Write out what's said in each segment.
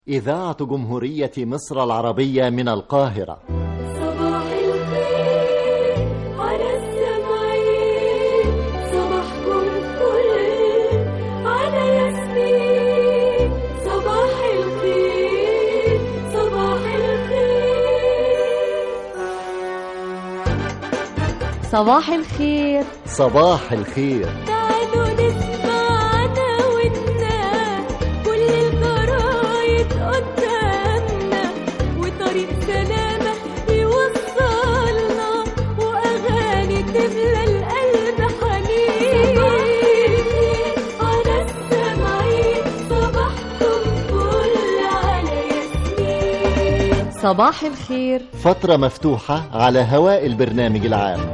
إذاعة جمهورية مصر العربية من القاهرة. صباح الخير على السمعين، صباحكم فل على ياسمين. صباح الخير صباح الخير صباح الخير صباح الخير. تعالوا نسمعنا ونا كل الجرايد قدامنا، وطريق سلامة يوصلنا، وأغاني تملى القلب حنين. على السمعين صباحكم فل على ياسمين. صباح الخير. فترة مفتوحة على هواء البرنامج العام.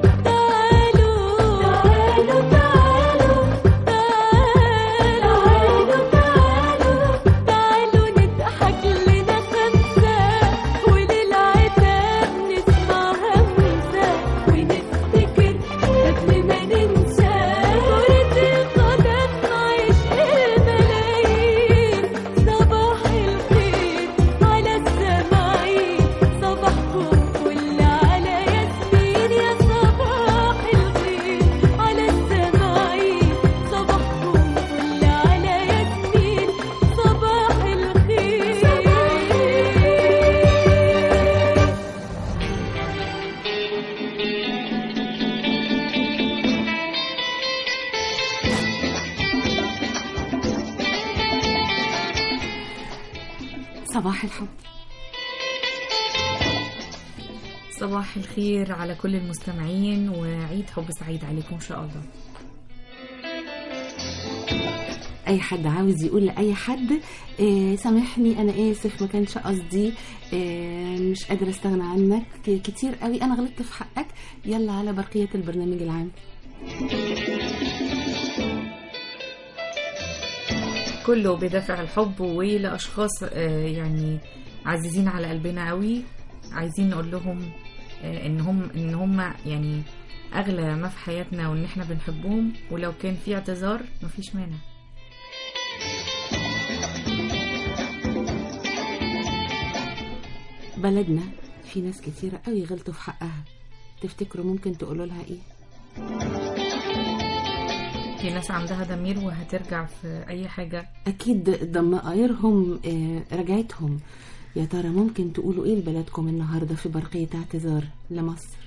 صباح الحب. صباح الخير على كل المستمعين، وعيد حب سعيد عليكم إن شاء الله. أي حد عاوز يقول لأي حد سامحني أنا آسف ما كانش قصدي، مش قادرة استغنى عنك كتير قوي، أنا غلطت في حقك، يلا على برقية البرنامج العام. كله بدافع الحب ولأشخاص يعني عزيزين على قلبنا قوي، عايزين نقول لهم ان هم يعني اغلى ما في حياتنا، وان احنا بنحبهم، ولو كان في اعتذار مفيش مانع. بلدنا في ناس كتيرة قوي غلطوا في حقها، تفتكروا ممكن تقولوا لها ايه؟ في ناس عندها ضمير وهترجع في اي حاجة. اكيد ضمائرهم رجعتهم. يا ترى ممكن تقولوا ايه لبلدكم النهاردة في برقية اعتذار لمصر؟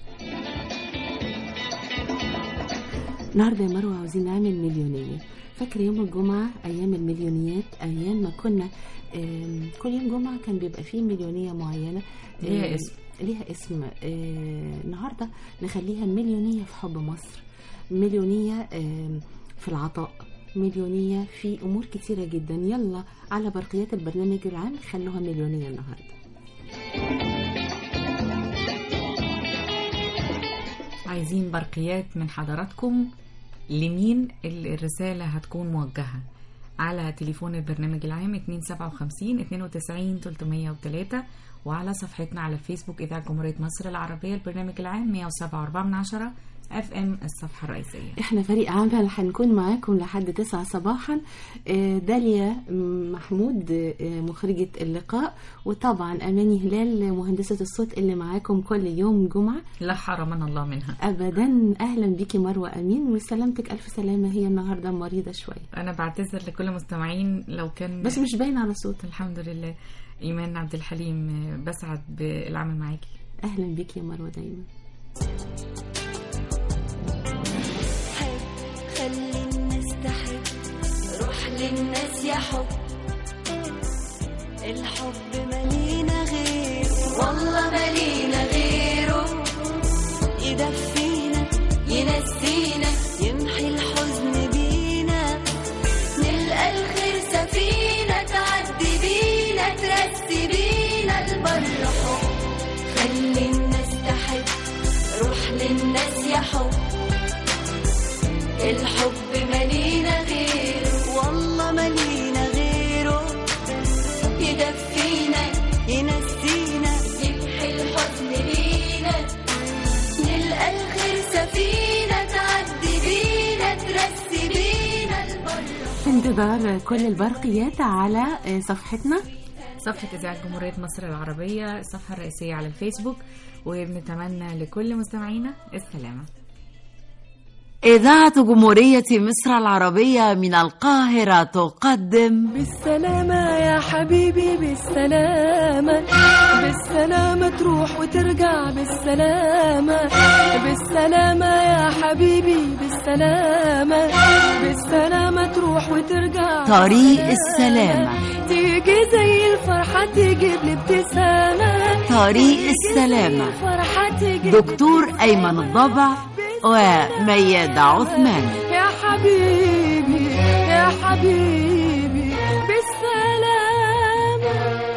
النهاردة يا مروة عاوزين نعمل مليونية. فاكر يوم الجمعة ايام المليونيات، ايام ما كنا كل يوم جمعة كان بيبقى فيه مليونية معينة ليها اسم. النهاردة نخليها مليونية في حب مصر، مليونية في العطاء، مليونية في أمور كتيرة جدا. يلا على برقيات البرنامج العام خلوها مليونية النهاردة. عايزين برقيات من حضراتكم. لمين الرسالة هتكون موجهة؟ على تليفون البرنامج العام 257 92 303، وعلى صفحتنا على الفيسبوك إذاعة جمهورية مصر العربية البرنامج العام 107.4 FM الصفحة الرئيسية. احنا فريق عمل هنكون معاكم لحد 9 صباحا. داليا محمود مخرجة اللقاء، وطبعا أماني هلال مهندسة الصوت اللي معاكم كل يوم جمعة، لا حرمنا الله منها أبدا. أهلا بيكي مروة أمين، وسلامتك ألف سلامة، هي النهاردة مريضة شوية. أنا بعتذر لكل مستمعين لو كان بس مش باين على صوت. الحمد لله. إيمان عبد الحليم، بسعد بالعمل معاكي. أهلا بيكي يا مروة دايما. خلي الناس تحب، روح للناس يا حب، الحب مالينا غيره، والله مالينا غيره، يدفينا ينسينا يمحي الحزن بينا، نلقى الخير سفينة تعدي بينا ترسي بينا البر حب. خلي الناس تحب، روح للناس يا حب، الحب مالينا غيره، والله مالينا غيره، يدفينا ينسينا يمحي الحزن بينا، نلقى الخير سفينة تعدي بينا ترسي بينا البر. في انتظار كل البرقيات على صفحتنا صفحة إذاعة جمهورية مصر العربية، الصفحة الرئيسية على الفيسبوك. وبنتمنى لكل مستمعينا السلامة. إذاعة جمهورية مصر العربية من القاهرة تقدم بالسلامة يا حبيبي بالسلامة، بالسلامة تروح وترجع بالسلامة، بالسلامة يا حبيبي بالسلامة، بالسلامة تروح وترجع طريق السلامة، تيجي زي الفرحة تجيب لي ابتسامة، طريق السلامة، دكتور أيمن الضبع وميادة عثمان. يا حبيبي يا حبيبي بالسلامة.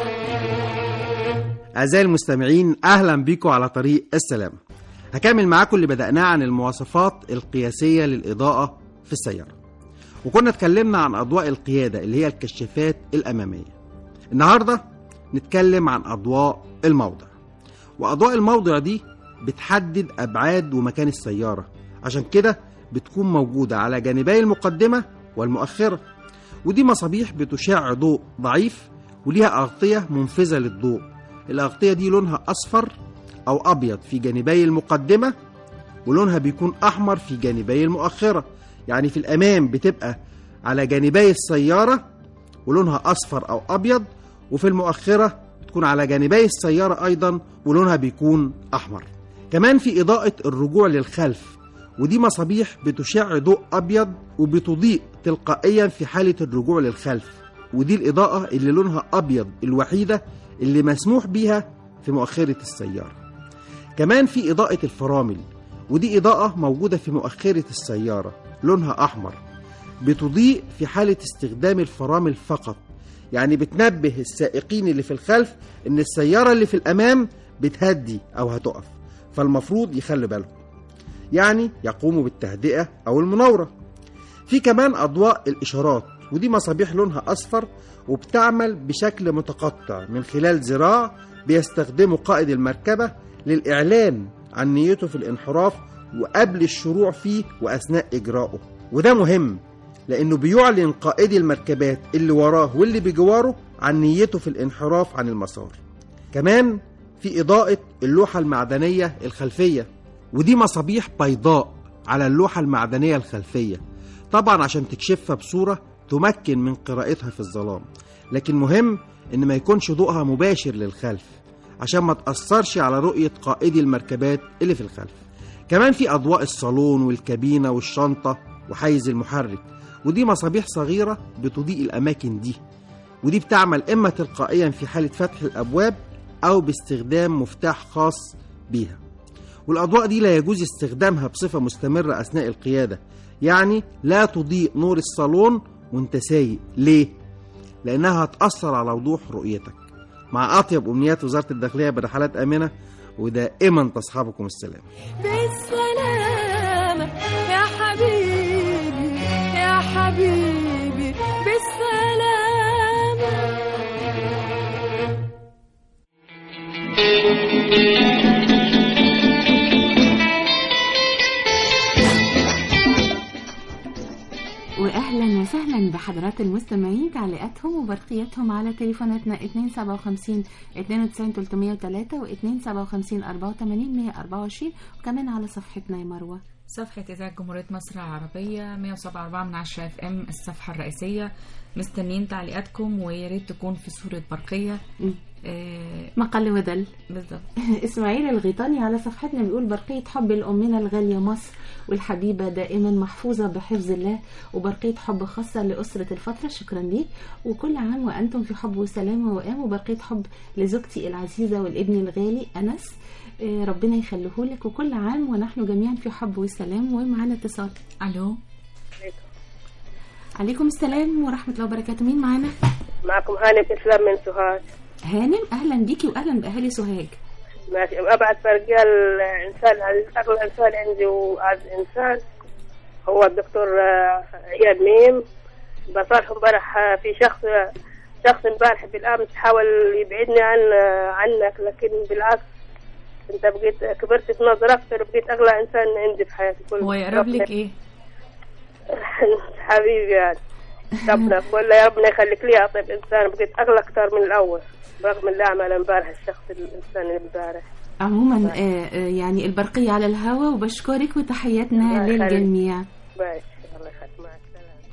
أعزائي المستمعين، أهلا بيكم على طريق السلامة. هكمل معاكم اللي بدأناه عن المواصفات القياسية للإضاءة في السيارة، وكنا اتكلمنا عن أضواء القيادة اللي هي الكشافات الأمامية. النهاردة نتكلم عن أضواء الموضع، وأضواء الموضع دي بتحدد أبعاد ومكان السيارة، عشان كده بتكون موجودة على جانبي المقدمة والمؤخرة، ودي مصابيح بتشع ضوء ضعيف وليها أغطية منفذة للضوء. الأغطية دي لونها أصفر أو أبيض في جانبي المقدمة، ولونها بيكون أحمر في جانبي المؤخرة. يعني في الأمام بتبقى على جانبي السيارة ولونها أصفر أو أبيض، وفي المؤخرة بتكون على جانبي السيارة أيضا ولونها بيكون أحمر. كمان في إضاءة الرجوع للخلف، ودي مصابيح بتشع ضوء أبيض وبتضيء تلقائيا في حالة الرجوع للخلف، ودي الإضاءة اللي لونها أبيض الوحيدة اللي مسموح بيها في مؤخرة السيارة. كمان في إضاءة الفرامل، ودي إضاءة موجودة في مؤخرة السيارة لونها أحمر، بتضيء في حالة استخدام الفرامل فقط، يعني بتنبه السائقين اللي في الخلف إن السيارة اللي في الأمام بتهدي أو هتقف، فالمفروض يخلوا بالهم، يعني يقوموا بالتهدئة أو المناورة. في كمان أضواء الإشارات، ودي مصابيح لونها أصفر وبتعمل بشكل متقطع من خلال ذراع بيستخدمه قائد المركبة للإعلان عن نيته في الانحراف وقبل الشروع فيه وأثناء إجراءه. وده مهم لأنه بيعلن قائد المركبات اللي وراه واللي بجواره عن نيته في الانحراف عن المسار. كمان في إضاءة اللوحة المعدنية الخلفية، ودي مصابيح بيضاء على اللوحة المعدنية الخلفية، طبعا عشان تكشفها بصورة تمكن من قراءتها في الظلام، لكن مهم إن ما يكونش ضوءها مباشر للخلف عشان ما تأثرش على رؤية قائدي المركبات اللي في الخلف. كمان في أضواء الصالون والكابينة والشنطة وحيز المحرك، ودي مصابيح صغيرة بتضيء الأماكن دي، ودي بتعمل إما تلقائيا في حالة فتح الأبواب أو باستخدام مفتاح خاص بيها. والأضواء دي لا يجوز استخدامها بصفة مستمرة أثناء القيادة، يعني لا تضيء نور الصالون وانت سايق. ليه؟ لأنها هتأثر على وضوح رؤيتك. مع أطيب أمنيات وزارة الداخلية برحلات آمنة، ودائما تصحبكم السلام. بالسلامة يا حبيبي يا حبيبي بالسلامة. واهلا وسهلا بحضرات المستمعين، تعليقاتهم وبرقياتهم على تليفوناتنا 257 92 303 و 257 84 124، وكمان على صفحتنا يا مروه، صفحة إذاعة جمهورية مصر العربية 107.4 FM الصفحة الرئيسية. مستنيين تعليقاتكم، ويا ريت تكون في صورة برقية. مقل ودل بالضبط. اسماعيل الغيطاني على صفحتنا بيقول: برقية حب لأمنا الغالية مصر والحبيبة دائما محفوظة بحفظ الله، وبرقية حب خاصة لأسرة الفترة. شكرا ليك، وكل عام وأنتم في حب وسلامة وأمان. وبرقية حب لزوجتي العزيزة والابن الغالي أنس، ربنا يخليهولك، وكل عام ونحن جميعا في حب وسلام. ومعنا اتصال. الو. عليكم السلام ورحمة الله وبركاته. مين معنا؟ معكم هانم إسلام من سوهاج. هانم، اهلا بيكي واهلا باهالي سوهاج. ماشي، ابعت برجال انسان اغلى انسان عندي واعز انسان هو الدكتور عياد ميم. بصالحه امبارح في شخص امبارح بالامس حاول يبعدني عنك، لكن بالعكس انت بقيت كبرت في نظر اكثر وبقيت اغلى انسان عندي في حياتي كلها. هو يقرب لك ايه؟ حبيبي يعني. ربنا كله يا ربنا يخليك لي أطيب إنسان، بقيت أغلى أكثر من الأول رغم اللي عمل امبارح الشخص الإنسان اللي امبارح. عموما يعني البرقية على الهوا، وبشكرك وتحياتنا للجميع. ماشي الله يخليك، مع السلامة.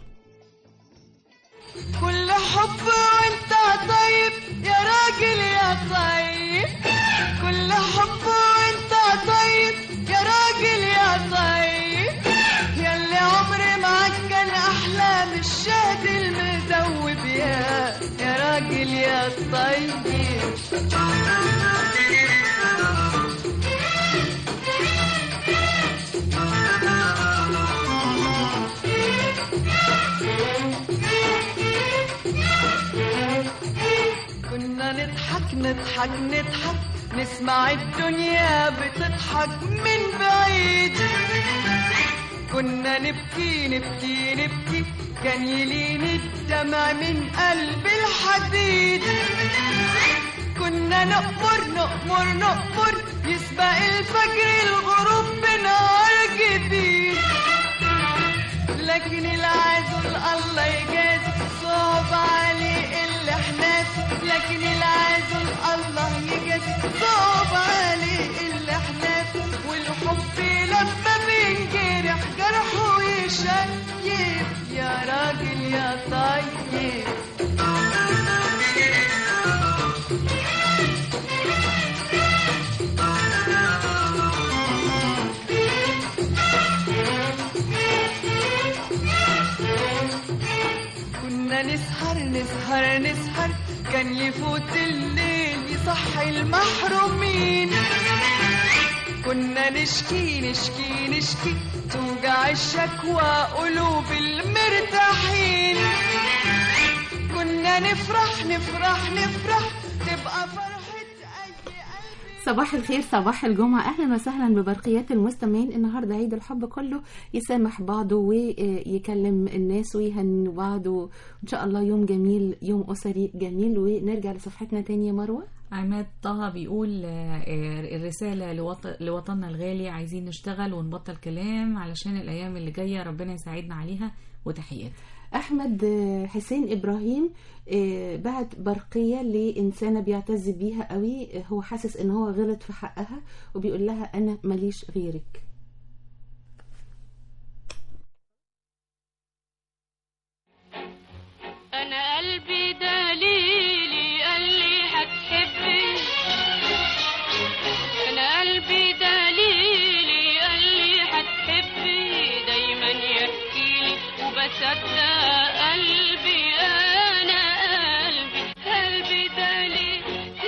كل حب وانت طيب يا راجل يا طيب، كل حب وانت طيب يا راجل يا طيب، ياللي عمري معاك كان احلام الشهد المدوب يا راجل يا طيب. كنا نضحك نضحك نضحك نسمع الدنيا بتضحك من بعيد، كنا نبكي نبكي نبكي كان يلين الدمع من قلب الحديد، كنا نأمر نأمر نأمر يسبق الفجر الغروب بنهار جديد، لكن العزل الله يجازي صعب عليه اللي احنا، لكن العزل الله يجازي صعب عليه اللي احنا، والحب لما بينجرح جرحه يشيب يا راجل يا طيب. كنا نسهر نسهر نسهر كان يفوت الليل يصحي المحرومين، كنا نشكي نشكي نشكي توجع الشكوى قلوب المرتاحين، كنا نفرح نفرح نفرح تبقى فرحة أي قلب. صباح الخير، صباح الجمعة، أهلا وسهلا ببرقيات المستمعين. النهاردة عيد الحب، كله يسامح بعضه ويكلم الناس ويهنوا بعضه، وإن شاء الله يوم جميل، يوم أسري جميل. ونرجع لصفحتنا تاني يا مروة. عماد طه بيقول الرسالة لوطننا الغالي، عايزين نشتغل ونبطل كلام علشان الأيام اللي جاية ربنا يساعدنا عليها، وتحياتي. أحمد حسين إبراهيم بعت برقية لإنسانة بيعتز بيها قوي، هو حاسس إن هو غلط في حقها، وبيقول لها أنا ماليش غيرك. أنا قلبي دليلي قال لي هتحبي، أنا قلبي دليلي قال لي هتحبي، دايما يحكيلي وبصدق قلبي، أنا قلبي دليلي.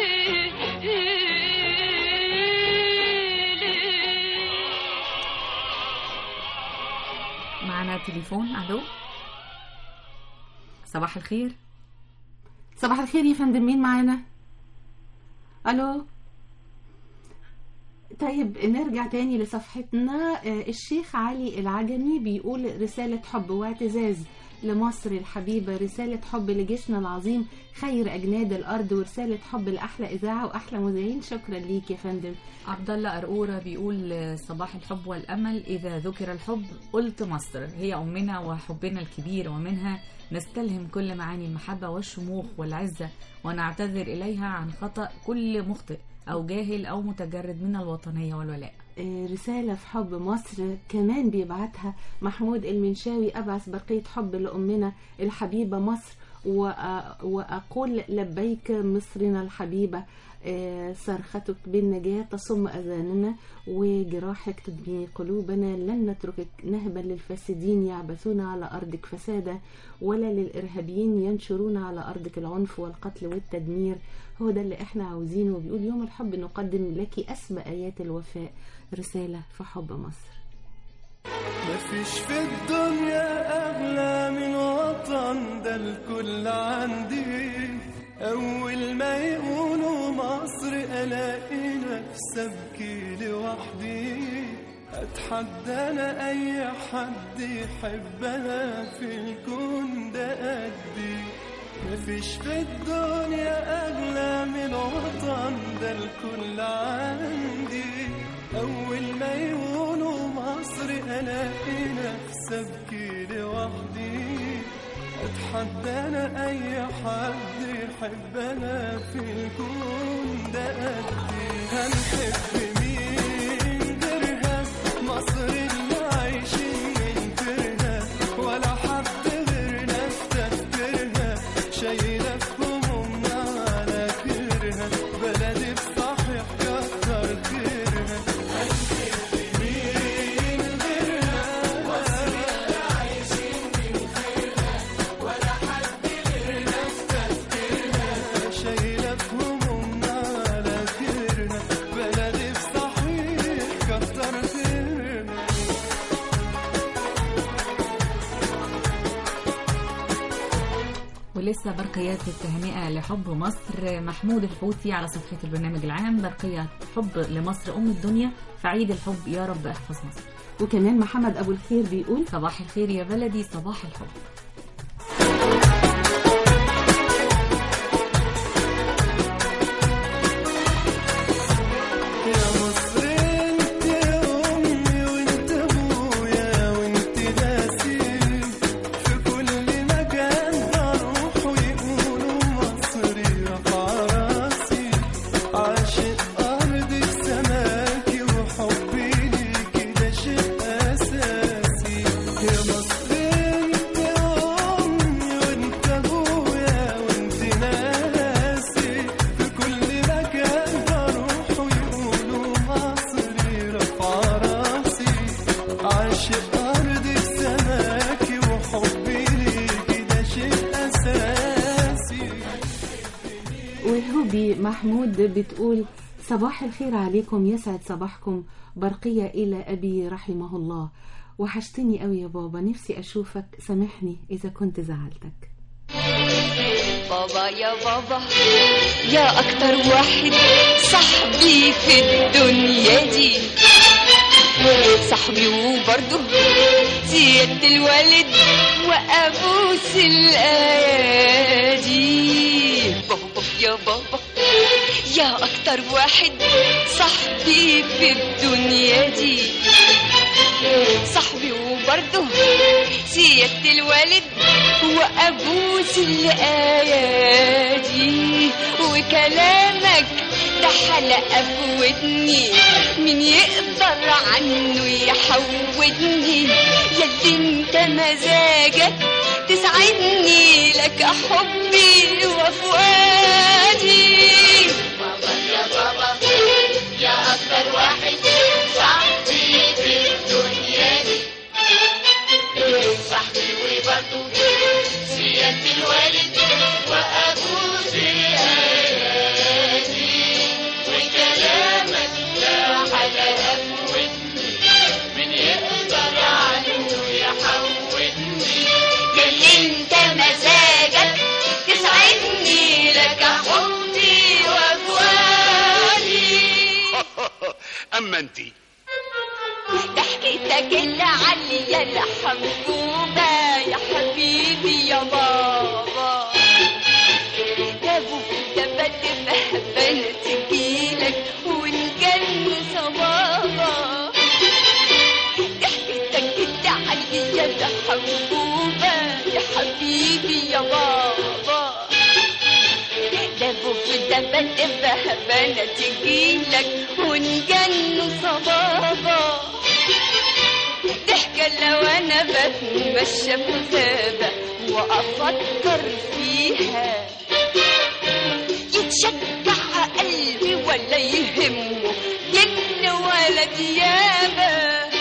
معنا تليفون. ألو، صباح الخير. صباح الخير يا فندم، مين معانا؟ الو. طيب نرجع تاني لصفحتنا. الشيخ علي العجمي بيقول رسالة حب واعتزاز لمصر الحبيبة، رسالة حب لجيشنا العظيم خير أجناد الأرض، ورسالة حب لأحلى إذاعة وأحلى مذيعين. شكرا ليك يا فندم. عبد الله أرقورة بيقول صباح الحب والأمل، إذا ذكر الحب قلت مصر هي أمنا وحبنا الكبير، ومنها نستلهم كل معاني المحبة والشموخ والعزة، ونعتذر إليها عن خطأ كل مخطئ أو جاهل أو متجرد من الوطنية والولاء. رسالة في حب مصر كمان بيبعتها محمود المنشاوي. أبعث برقية حب لأمنا الحبيبة مصر، وأقول لبيك مصرنا الحبيبة، صرختك بالنجاة تصم أذاننا، وجراحك تدمي قلوبنا، لن نتركك نهبا للفاسدين يعبثون على أرضك فسادا، ولا للإرهابيين ينشرون على أرضك العنف والقتل والتدمير. هو ده اللي احنا عاوزينه. وبيقول يوم الحب نقدم لك أسمى آيات الوفاء، رسالة في حب مصر. مفيش في الدنيا أغلى من وطن، ده الكل عندي، أول ما يقولوا مصر ألاقي نفسي أبكي لوحدي، أتحدى أنا أي حد يحبها في الكون ده قدي. مفيش في الدنيا أغلى من وطن، ده الكل عندي، أول ما يقولوا مصر ألاقي نفسي أبكي لوحدي، أحب أنا في الكون ده قدي. هنحب مين غيرها؟ مصر اللي عايشين ننكرها، ولا حد غيرنا استذكرها. شايلة في همومنا على كرها، بلدي بصحيح كتر خيرها. هنحب مين غيرها؟ مصر اللي عايشين ننكرها، ولا حد غيرنا استذكرها. شايلة في همومنا على كرها، بلدي بصحيح كتر خيرها. ولسه برقيات التهنئة لحب مصر. محمود الحوتي على صفحة البرنامج العام: برقية حب لمصر أم الدنيا، فعيد الحب يا رب احفظ مصر. وكمان محمد أبو الخير بيقول: صباح الخير يا بلدي، صباح الحب. يا مصر انت امي وانت ابويا وانت ناسي، في كل مكان بروح ويقولوا مصري رفع راسي. عاشق ارضك سماكي وحبي ليكي ده شيء اساسي. يا مصر انت امي وانت ابويا وانت ناسي، في كل مكان بروح ويقولوا مصري رفع راسي. عاشق أرضك سماكي وحبي ليكي ده شيء أساسي. وهوبي محمود بتقول: صباح الخير عليكم، يسعد صباحكم. برقية إلى أبي رحمه الله. وحشتني قوي يا بابا، نفسي أشوفك، سامحني إذا كنت زعلتك. بابا يا بابا يا أكتر واحد صاحبي في الدنيا دي، صاحبي وبرضه سيادة الوالد وأبوس الأيادي. بابا يا بابا يا أكتر واحد صاحبي في الدنيا دي، صاحبي وبرضه سيادة الوالد وأبوس الأيادي. وكلامك ده حلقة في ودني، مين يقدر عنه يحودني؟ ياللي انت مزاجك تسعدني، لك حبي وفؤادي. بابا يا بابا يا أكتر واحد صاحبي في الدنيا دي، صاحبي وبرضه سيادة الوالد وأبوس الأيادي. وكلامك ده حلقة في ودني، مين يقدر عنه يحودني؟ ياللي انت مزاجك تسعدني، لك حبي وفؤادي. أما أنتي ضحكتك العالية الحبوبة يا حبيبي يا بابا، ده بوكو ده بتبهبل تجيلك وإن كان صبابا. ضحكتك العالية الحبوبة يا حبيبي يا بابا، ده بوكو ده بتبهبل تجيلك وإن كان صبابا. ضحكة لو أنا بتمشى في غابة وأفكر فيها، يتشجع قلبي ولا يهمه جن ولا ديابة.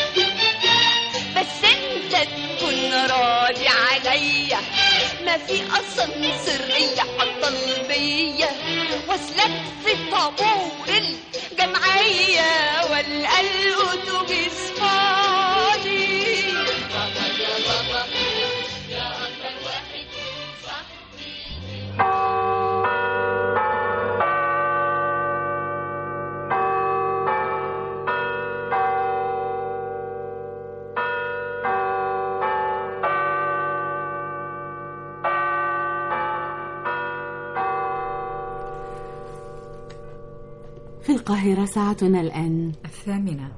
بس أنت تكون راضي عليا، ما في أصلا سرية حطلبية واسلك في طابور الجمعية والقى الأتوبيس فاضي. بابا يا بابا يا أكتر واحد صاحبي. في القاهرة ساعتنا الآن 8:00.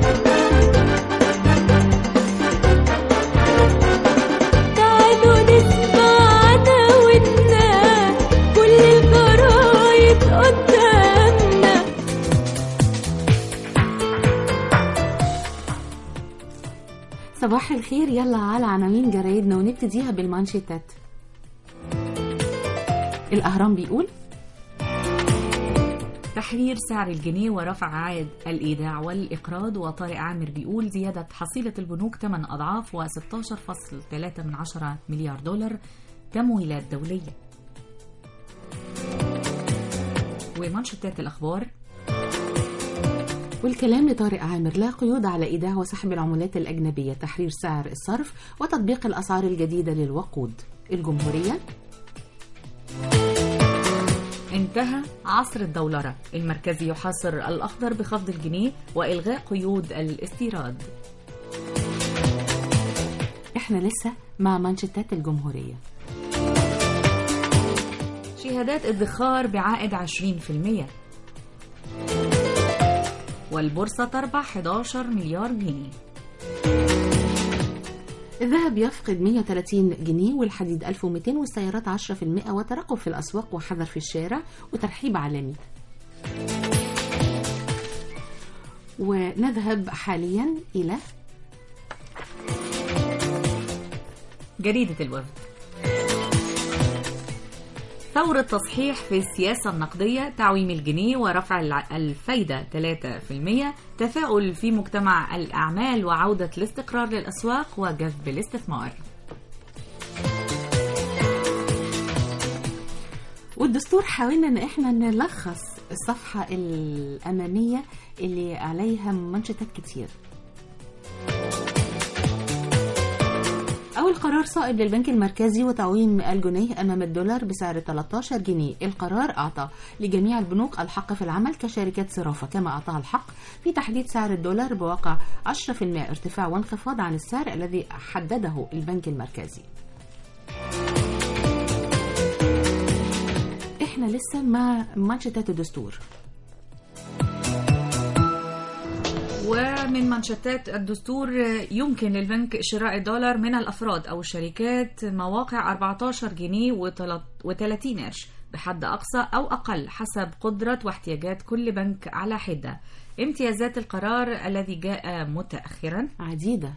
تعالوا صباح الخير، يلا على عناوين جرايدنا ونبتديها بالمانشيتات. الأهرام بيقول تحرير سعر الجنيه ورفع عائد الإيداع والإقراض. وطارق عامر بيقول زيادة حصيلة البنوك 8 أضعاف و16.3 مليار دولار تمويلات دولية. ومانشيتات الأخبار والكلام لطارق عامر، لا قيود على إيداع وسحب العملات الأجنبية، تحرير سعر الصرف وتطبيق الأسعار الجديدة للوقود. الجمهورية انتهى عصر الدولرة، المركزي يحاصر الأخضر بخفض الجنيه وإلغاء قيود الاستيراد. احنا لسه مع مانشيتات الجمهورية. شهادات ادخار بعائد 20%، والبورصة تربح 11 مليار جنيه. الذهب يفقد 130 جنيه والحديد 1200 والسيارات 10%، وترقب في الأسواق وحذر في الشارع وترحيب عالمي. ونذهب حاليا إلى جريدة الوفد. ثورة تصحيح في السياسة النقدية، تعويم الجنيه ورفع الفايدة 3%، تفاؤل في مجتمع الأعمال وعودة الاستقرار للأسواق وجذب الاستثمار. والدستور حاولنا ان احنا نلخص الصفحة الأمامية اللي عليها منشطات كتير. أول قرار صائب للبنك المركزي وتعويم الجنيه أمام الدولار بسعر 13 جنيه. القرار أعطى لجميع البنوك الحق في العمل كشركات صرافة، كما أعطاها الحق في تحديد سعر الدولار بواقع 10% ارتفاع وانخفاض عن السعر الذي حدده البنك المركزي. احنا لسه مع مانشيتات الدستور. ومن منشطات الدستور، يمكن للبنك شراء الدولار من الأفراد أو الشركات مواقع 14 جنيه و30 قرش بحد أقصى أو أقل حسب قدرة واحتياجات كل بنك على حدة. امتيازات القرار الذي جاء متأخرا عديدة.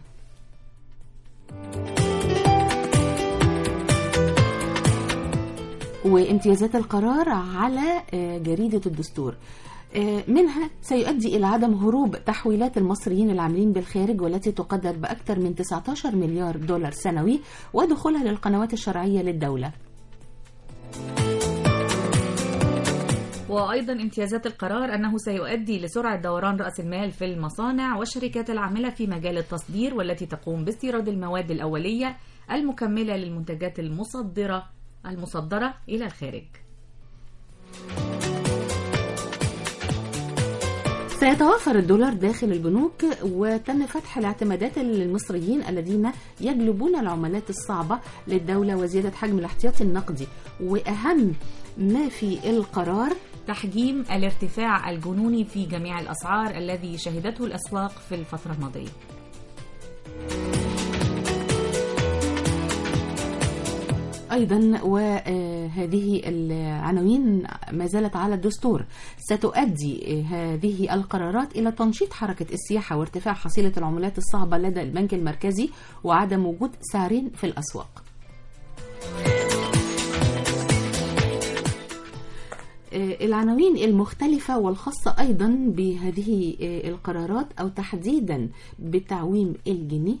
وامتيازات القرار على جريدة الدستور، منها سيؤدي إلى عدم هروب تحويلات المصريين العاملين بالخارج والتي تقدر بأكثر من 19 مليار دولار سنوي ودخولها للقنوات الشرعية للدولة. وأيضا امتيازات القرار أنه سيؤدي لسرعة دوران رأس المال في المصانع والشركات العاملة في مجال التصدير والتي تقوم باستيراد المواد الأولية المكملة للمنتجات المصدرة إلى الخارج. سيتوافر الدولار داخل البنوك، وتم فتح الاعتمادات للمصريين الذين يجلبون العملات الصعبة للدولة وزيادة حجم الاحتياطي النقدي. وأهم ما في القرار تحجيم الارتفاع الجنوني في جميع الأسعار الذي شهدته الأسواق في الفترة الماضية. أيضا وهذه العناوين ما زالت على الدستور. ستؤدي هذه القرارات إلى تنشيط حركة السياحة وارتفاع حصيلة العملات الصعبة لدى البنك المركزي وعدم وجود سعرين في الأسواق. العناوين المختلفة والخاصة أيضا بهذه القرارات أو تحديدا بتعويم الجنيه.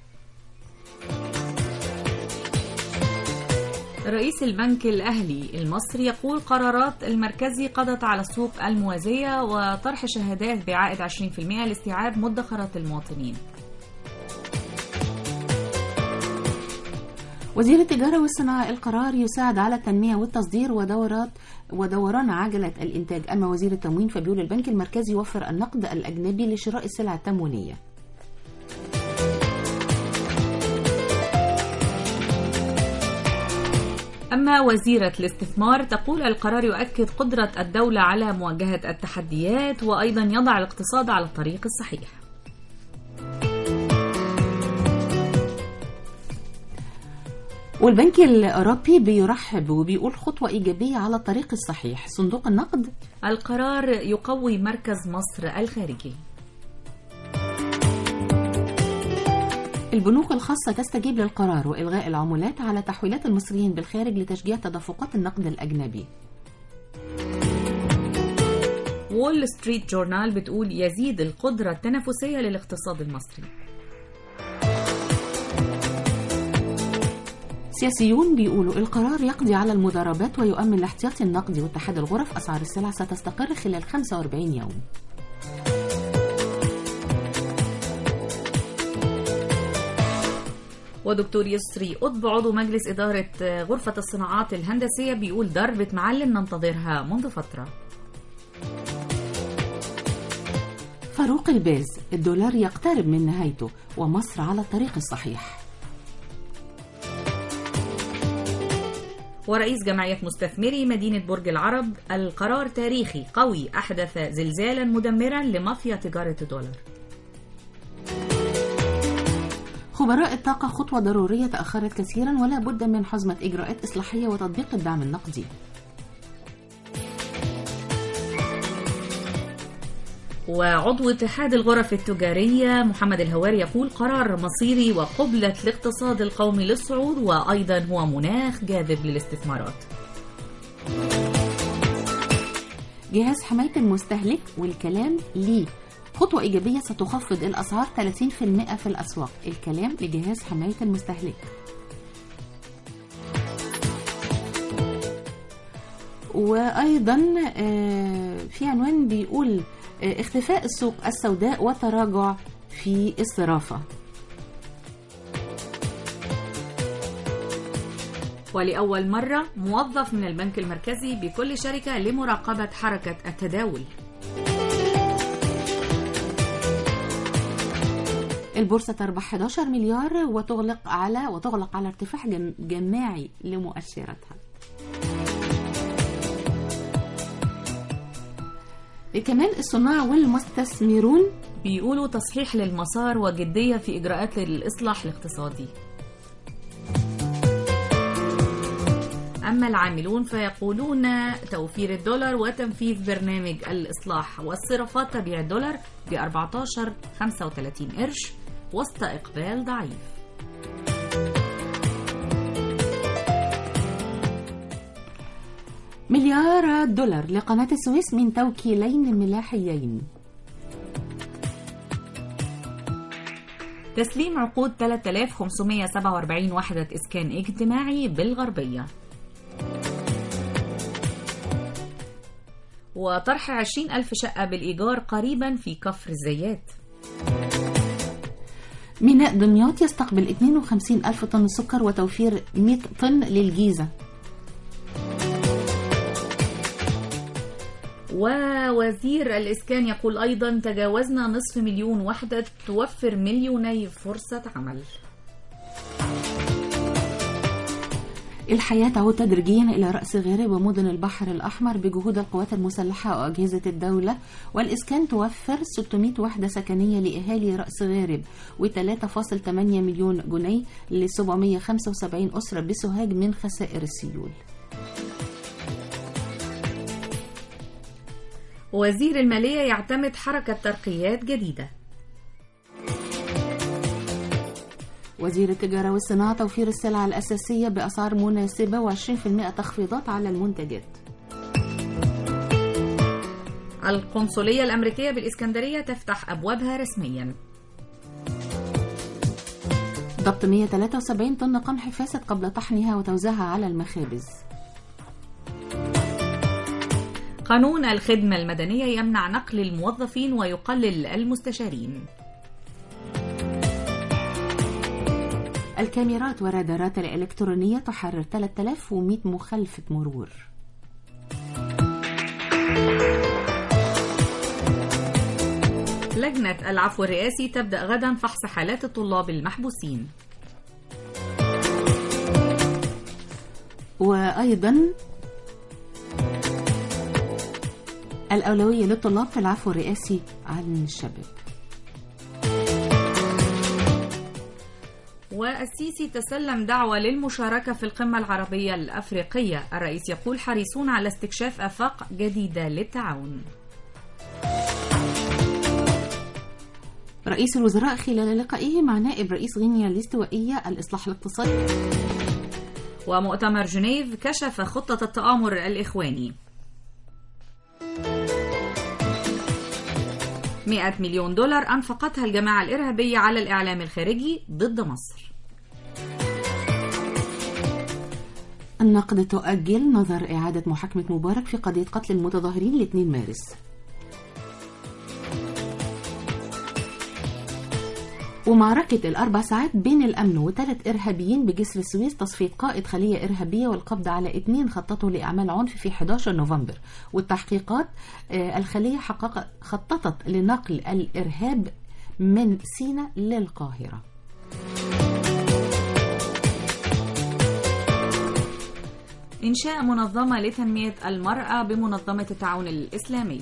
رئيس البنك الأهلي المصري يقول قرارات المركزي قضت على السوق الموازية وطرح شهادات بعائد 20% لاستيعاب مدخرات المواطنين. وزير التجارة والصناعة القرار يساعد على التنمية والتصدير ودوران عجلة الإنتاج. أما وزير التموين فبيقول البنك المركزي يوفر النقد الأجنبي لشراء السلع التموينية. أما وزيرة الاستثمار تقول القرار يؤكد قدرة الدولة على مواجهة التحديات وأيضا يضع الاقتصاد على الطريق الصحيح. والبنك الأوروبي بيرحب وبيقول خطوة إيجابية على الطريق الصحيح. صندوق النقد القرار يقوي مركز مصر الخارجي. البنوك الخاصة تستجيب للقرار وإلغاء العمولات على تحويلات المصريين بالخارج لتشجيع تدفقات النقد الأجنبي. وول ستريت جورنال بتقول يزيد القدرة التنافسية للاقتصاد المصري. سياسيون بيقولوا القرار يقضي على المضاربات ويؤمن الاحتياطي النقدي واتحاد الغرف. أسعار السلع ستستقر خلال 45 يوم. ودكتور يسري قطب عضو مجلس إدارة غرفة الصناعات الهندسية بيقول ضربة معلم ننتظرها منذ فترة. فاروق الباز الدولار يقترب من نهايته ومصر على الطريق الصحيح. ورئيس جمعية مستثمري مدينة برج العرب القرار تاريخي قوي أحدث زلزالا مدمرا لمافيا تجارة الدولار. خبراء الطاقة خطوة ضرورية تأخرت كثيرا ولا بد من حزمة إجراءات إصلاحية وتطبيق الدعم النقدي. وعضو اتحاد الغرف التجارية محمد الهواري يقول قرار مصيري وقبلة الاقتصاد القومي للصعود وأيضا هو مناخ جاذب للاستثمارات. جهاز حماية المستهلك والكلام ليه خطوة إيجابية ستخفض الأسعار 30% في الأسواق. الكلام لجهاز حماية المستهلك. وأيضا في عنوان بيقول اختفاء السوق السوداء وتراجع في الصرافة. ولأول مرة موظف من البنك المركزي بكل شركة لمراقبة حركة التداول. البورصة تربح 11 مليار وتغلق على ارتفاع جماعي لمؤشراتها. كمان الصناع والمستثمرون بيقولوا تصحيح للمسار وجدية في إجراءات الإصلاح الاقتصادي. أما العاملون فيقولون توفير الدولار وتنفيذ برنامج الإصلاح والصرافات تبيع الدولار ب 14.35 قرش وسط إقبال ضعيف. مليار دولار لقناة السويس من توكيلين ملاحيين. تسليم عقود 3547 وحدة إسكان اجتماعي بالغربية. وطرح 20,000 شقة بالإيجار قريبا في كفر الزيات. ميناء دمياط يستقبل 52,000 طن سكر وتوفير 100 طن للجيزة. ووزير الإسكان يقول أيضا تجاوزنا 500,000 وحدة توفر 2,000,000 فرصة عمل. الحياة تعود تدريجيا إلى رأس غارب ومدن البحر الأحمر بجهود القوات المسلحة وأجهزة الدولة. والإسكان توفر 600 وحدة سكنية لأهالي رأس غارب و3.8 مليون جنيه ل 775 أسرة بسوهاج من خسائر السيول. وزير المالية يعتمد حركة ترقيات جديدة. وزير التجارة والصناعة توفير السلع الأساسية بأسعار مناسبة و20% تخفيضات على المنتجات. القنصلية الأمريكية بالإسكندرية تفتح أبوابها رسميا. ضبط 173 طن قمح فاسد قبل طحنها وتوزيعها على المخابز. قانون الخدمة المدنية يمنع نقل الموظفين ويقلل المستشارين. الكاميرات والرادارات الإلكترونية تحرر 3100 مخالفة مرور. لجنة العفو الرئاسي تبدأ غدا فحص حالات الطلاب المحبوسين. وأيضا الأولوية للطلاب في العفو الرئاسي عن الشباب. والسيسي تسلم دعوة للمشاركة في القمة العربية الأفريقية. الرئيس يقول حريصون على استكشاف آفاق جديدة للتعاون. رئيس الوزراء خلال لقائه مع نائب رئيس غينيا الاستوائية الإصلاح الاقتصادي. ومؤتمر جنيف كشف خطة التآمر الإخواني. 100 مليون دولار أنفقتها الجماعة الإرهابية على الإعلام الخارجي ضد مصر. النقد تؤجل نظر إعادة محاكمة مبارك في قضية قتل المتظاهرين ل 2 مارس. ومعركة ال4 ساعات بين الأمن و3 إرهابيين بجسر السويس، تصفية قائد خلية إرهابية والقبض على 2 خططوا لأعمال عنف في 11 نوفمبر. والتحقيقات الخلية خططت لنقل الإرهاب من سيناء للقاهرة. إنشاء منظمة لتنمية المرأة بمنظمة التعاون الإسلامي.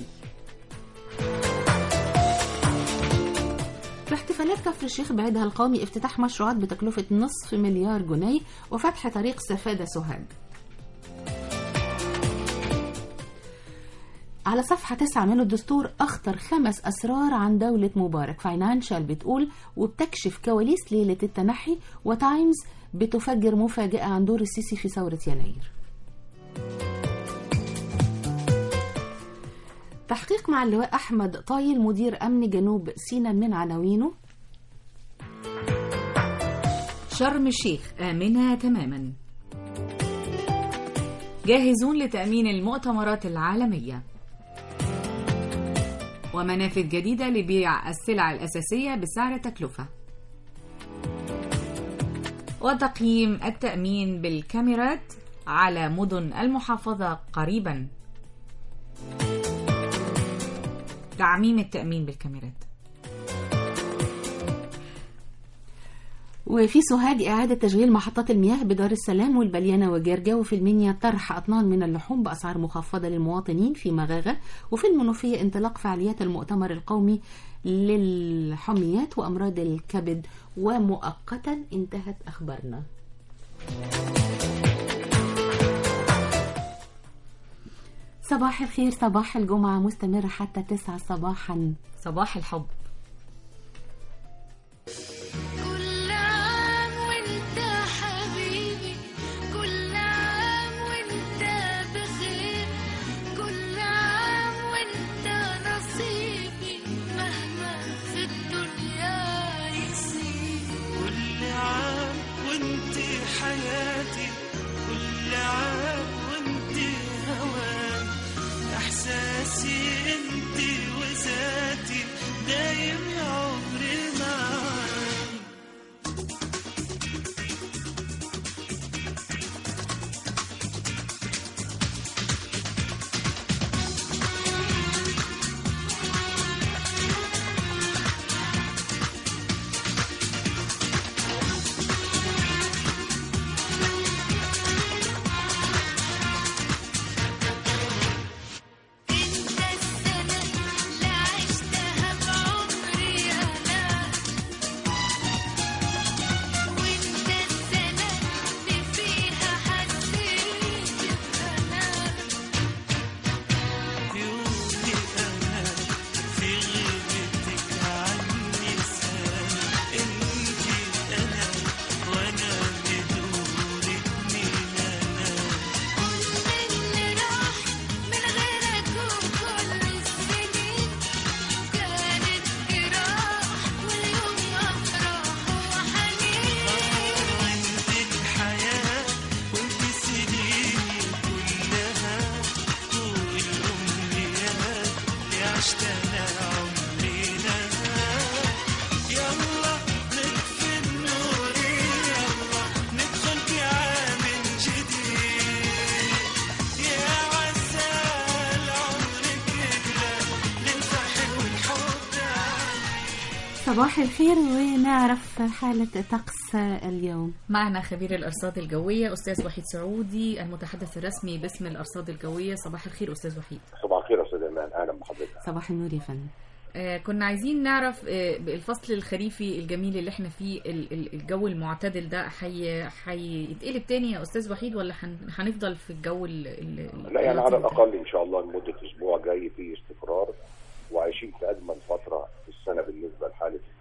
في احتفالات كفر الشيخ بعيدها القومي افتتاح مشروعات بتكلفة نصف مليار جنيه وفتح طريق سفادة سوهاج. على صفحة 9 من الدستور أخطر 5 أسرار عن دولة مبارك. فاينانشال بتقول وبتكشف كواليس ليلة التنحي. وتايمز بتفجر مفاجأة عن دور السيسي في ثورة يناير. تحقيق مع اللواء أحمد طايل مدير أمن جنوب سيناء من عناوينه. شرم الشيخ آمنة تماما. جاهزون لتأمين المؤتمرات العالمية. ومنافذ جديدة لبيع السلع الأساسية بسعر تكلفة. وتقييم التأمين بالكاميرات على مدن المحافظة قريبا. تعميم التأمين بالكاميرات. وفي سوهاج إعادة تشغيل محطات المياه بدار السلام والبليانة وجرجا. وفي المنيا طرح أطنان من اللحوم بأسعار مخفضة للمواطنين في مغاغة. وفي المنوفية انطلاق فعاليات المؤتمر القومي للحميات وأمراض الكبد. ومؤقتا انتهت أخبارنا. صباح الخير، صباح الجمعة مستمر حتى 9 صباحا. صباح الحب. كل عام وانت حبيبي، كل عام وانت بخير، كل عام وانت نصيبي مهما في الدنيا يصير. كل عام وانت حياتي، كل عام وانت هواي، احساسي انت وذاتي دايم عمري معاي. صباح الخير. ونعرف حالة طقس اليوم. معنا خبير الأرصاد الجوية أستاذ وحيد سعودي المتحدث الرسمي باسم الأرصاد الجوية. صباح الخير أستاذ وحيد. صباح الخير أستاذ إيمان، أهلا بحضرتك. صباح النور يا فندم. كنا عايزين نعرف الفصل الخريفي الجميل اللي احنا فيه الجو المعتدل ده هيتقلب تاني يا أستاذ وحيد ولا هنفضل في الجو لا يعني على الأقل إن شاء الله لمدة أسبوع جاي فيه استقرار، وعايشين في أجمل فترة في السنة بالنسبة لحالة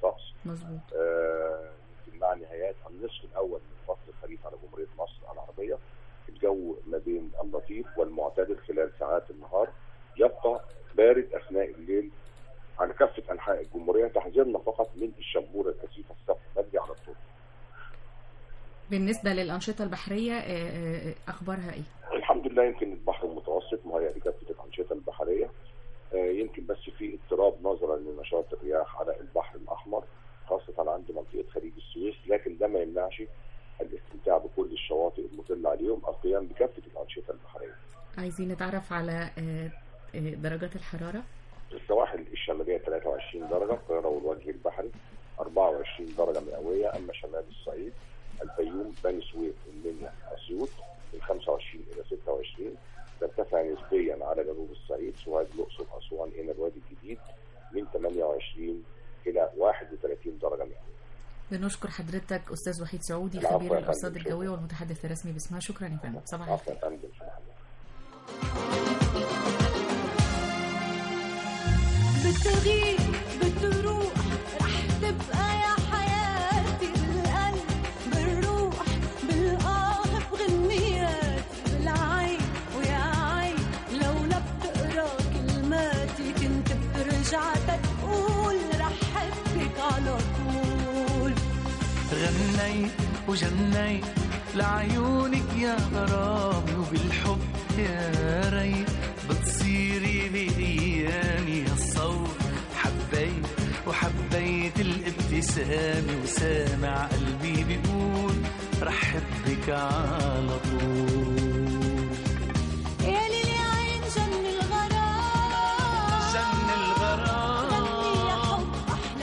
مظبوط. يمكن مع نهايات النصف الاول من فصل الخريف على جمهوريه مصر العربيه الجو ما بين اللطيف والمعتدل خلال ساعات النهار، يبقى بارد اثناء الليل على كافه انحاء الجمهوريه، تحذيرنا فقط من الشبوره الكثيفه السقف بدري على الطرق. بالنسبه للانشطه البحريه اخبارها ايه؟ الحمد لله يمكن البحر المتوسط مهيئ لكافه الانشطه البحريه، يمكن بس في اضطراب نظرا لنشاط الرياح على البحر الاحمر خاصه عند منطقه خليج السويس، لكن ده ما يمنعش الاستمتاع بكل الشواطئ المطله عليهم، القيام بكافه الانشطه البحريه. عايزين نتعرف على درجات الحراره. السواحل الشماليه 23 درجه، القاهره والوجه البحري 24 درجه مئويه، اما شمال الصعيد الفيوم بني سويف المنيا اسيوط من 25 الى 26، ترتفع نسبيا على جنوب الصعيد سوهاج الاقصر اسوان هنا الوادي الجديد من 28 الى 31 درجه مئويه. بنشكر حضرتك استاذ وحيد سعودي خبير الارصاد الجويه والمتحدث الرسمي باسمها. شكرا يا فندم. صباح الخير. بتغيب بتروح رح تبقى يا حياتي بالقلب بالروح بالآه بغنيات بالعين ويا عين لولا بتقرا كلماتي كنت بترجع تقول رح حبك على طول. غنيت وجنيت لعيونك يا غرامي وبالحب يا ريت بتصيري بأيامي الصوت. حبيت وحبيت الابتسامة وسامع قلبي بيقول رح حبك على طول. يا ليلي عين جن الغرام جن الغرام غني يا حب أحلى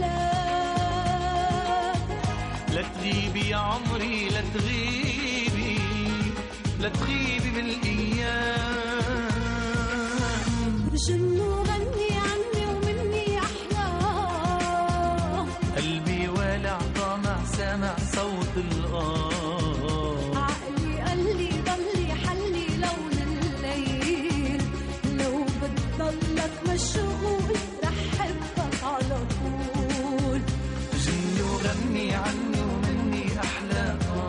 الكلام. لا تغيبي يا عمري لا تغيبي لا تغيبي بالأيام. جن وغني عني ومني أحلى قلبي والع طامع سامع صوت الآه. عقلي قال لي ضلي حلي لون الليل لو بتضلك مشغول رح حبك على طول. جني وغني عني ومني أحلى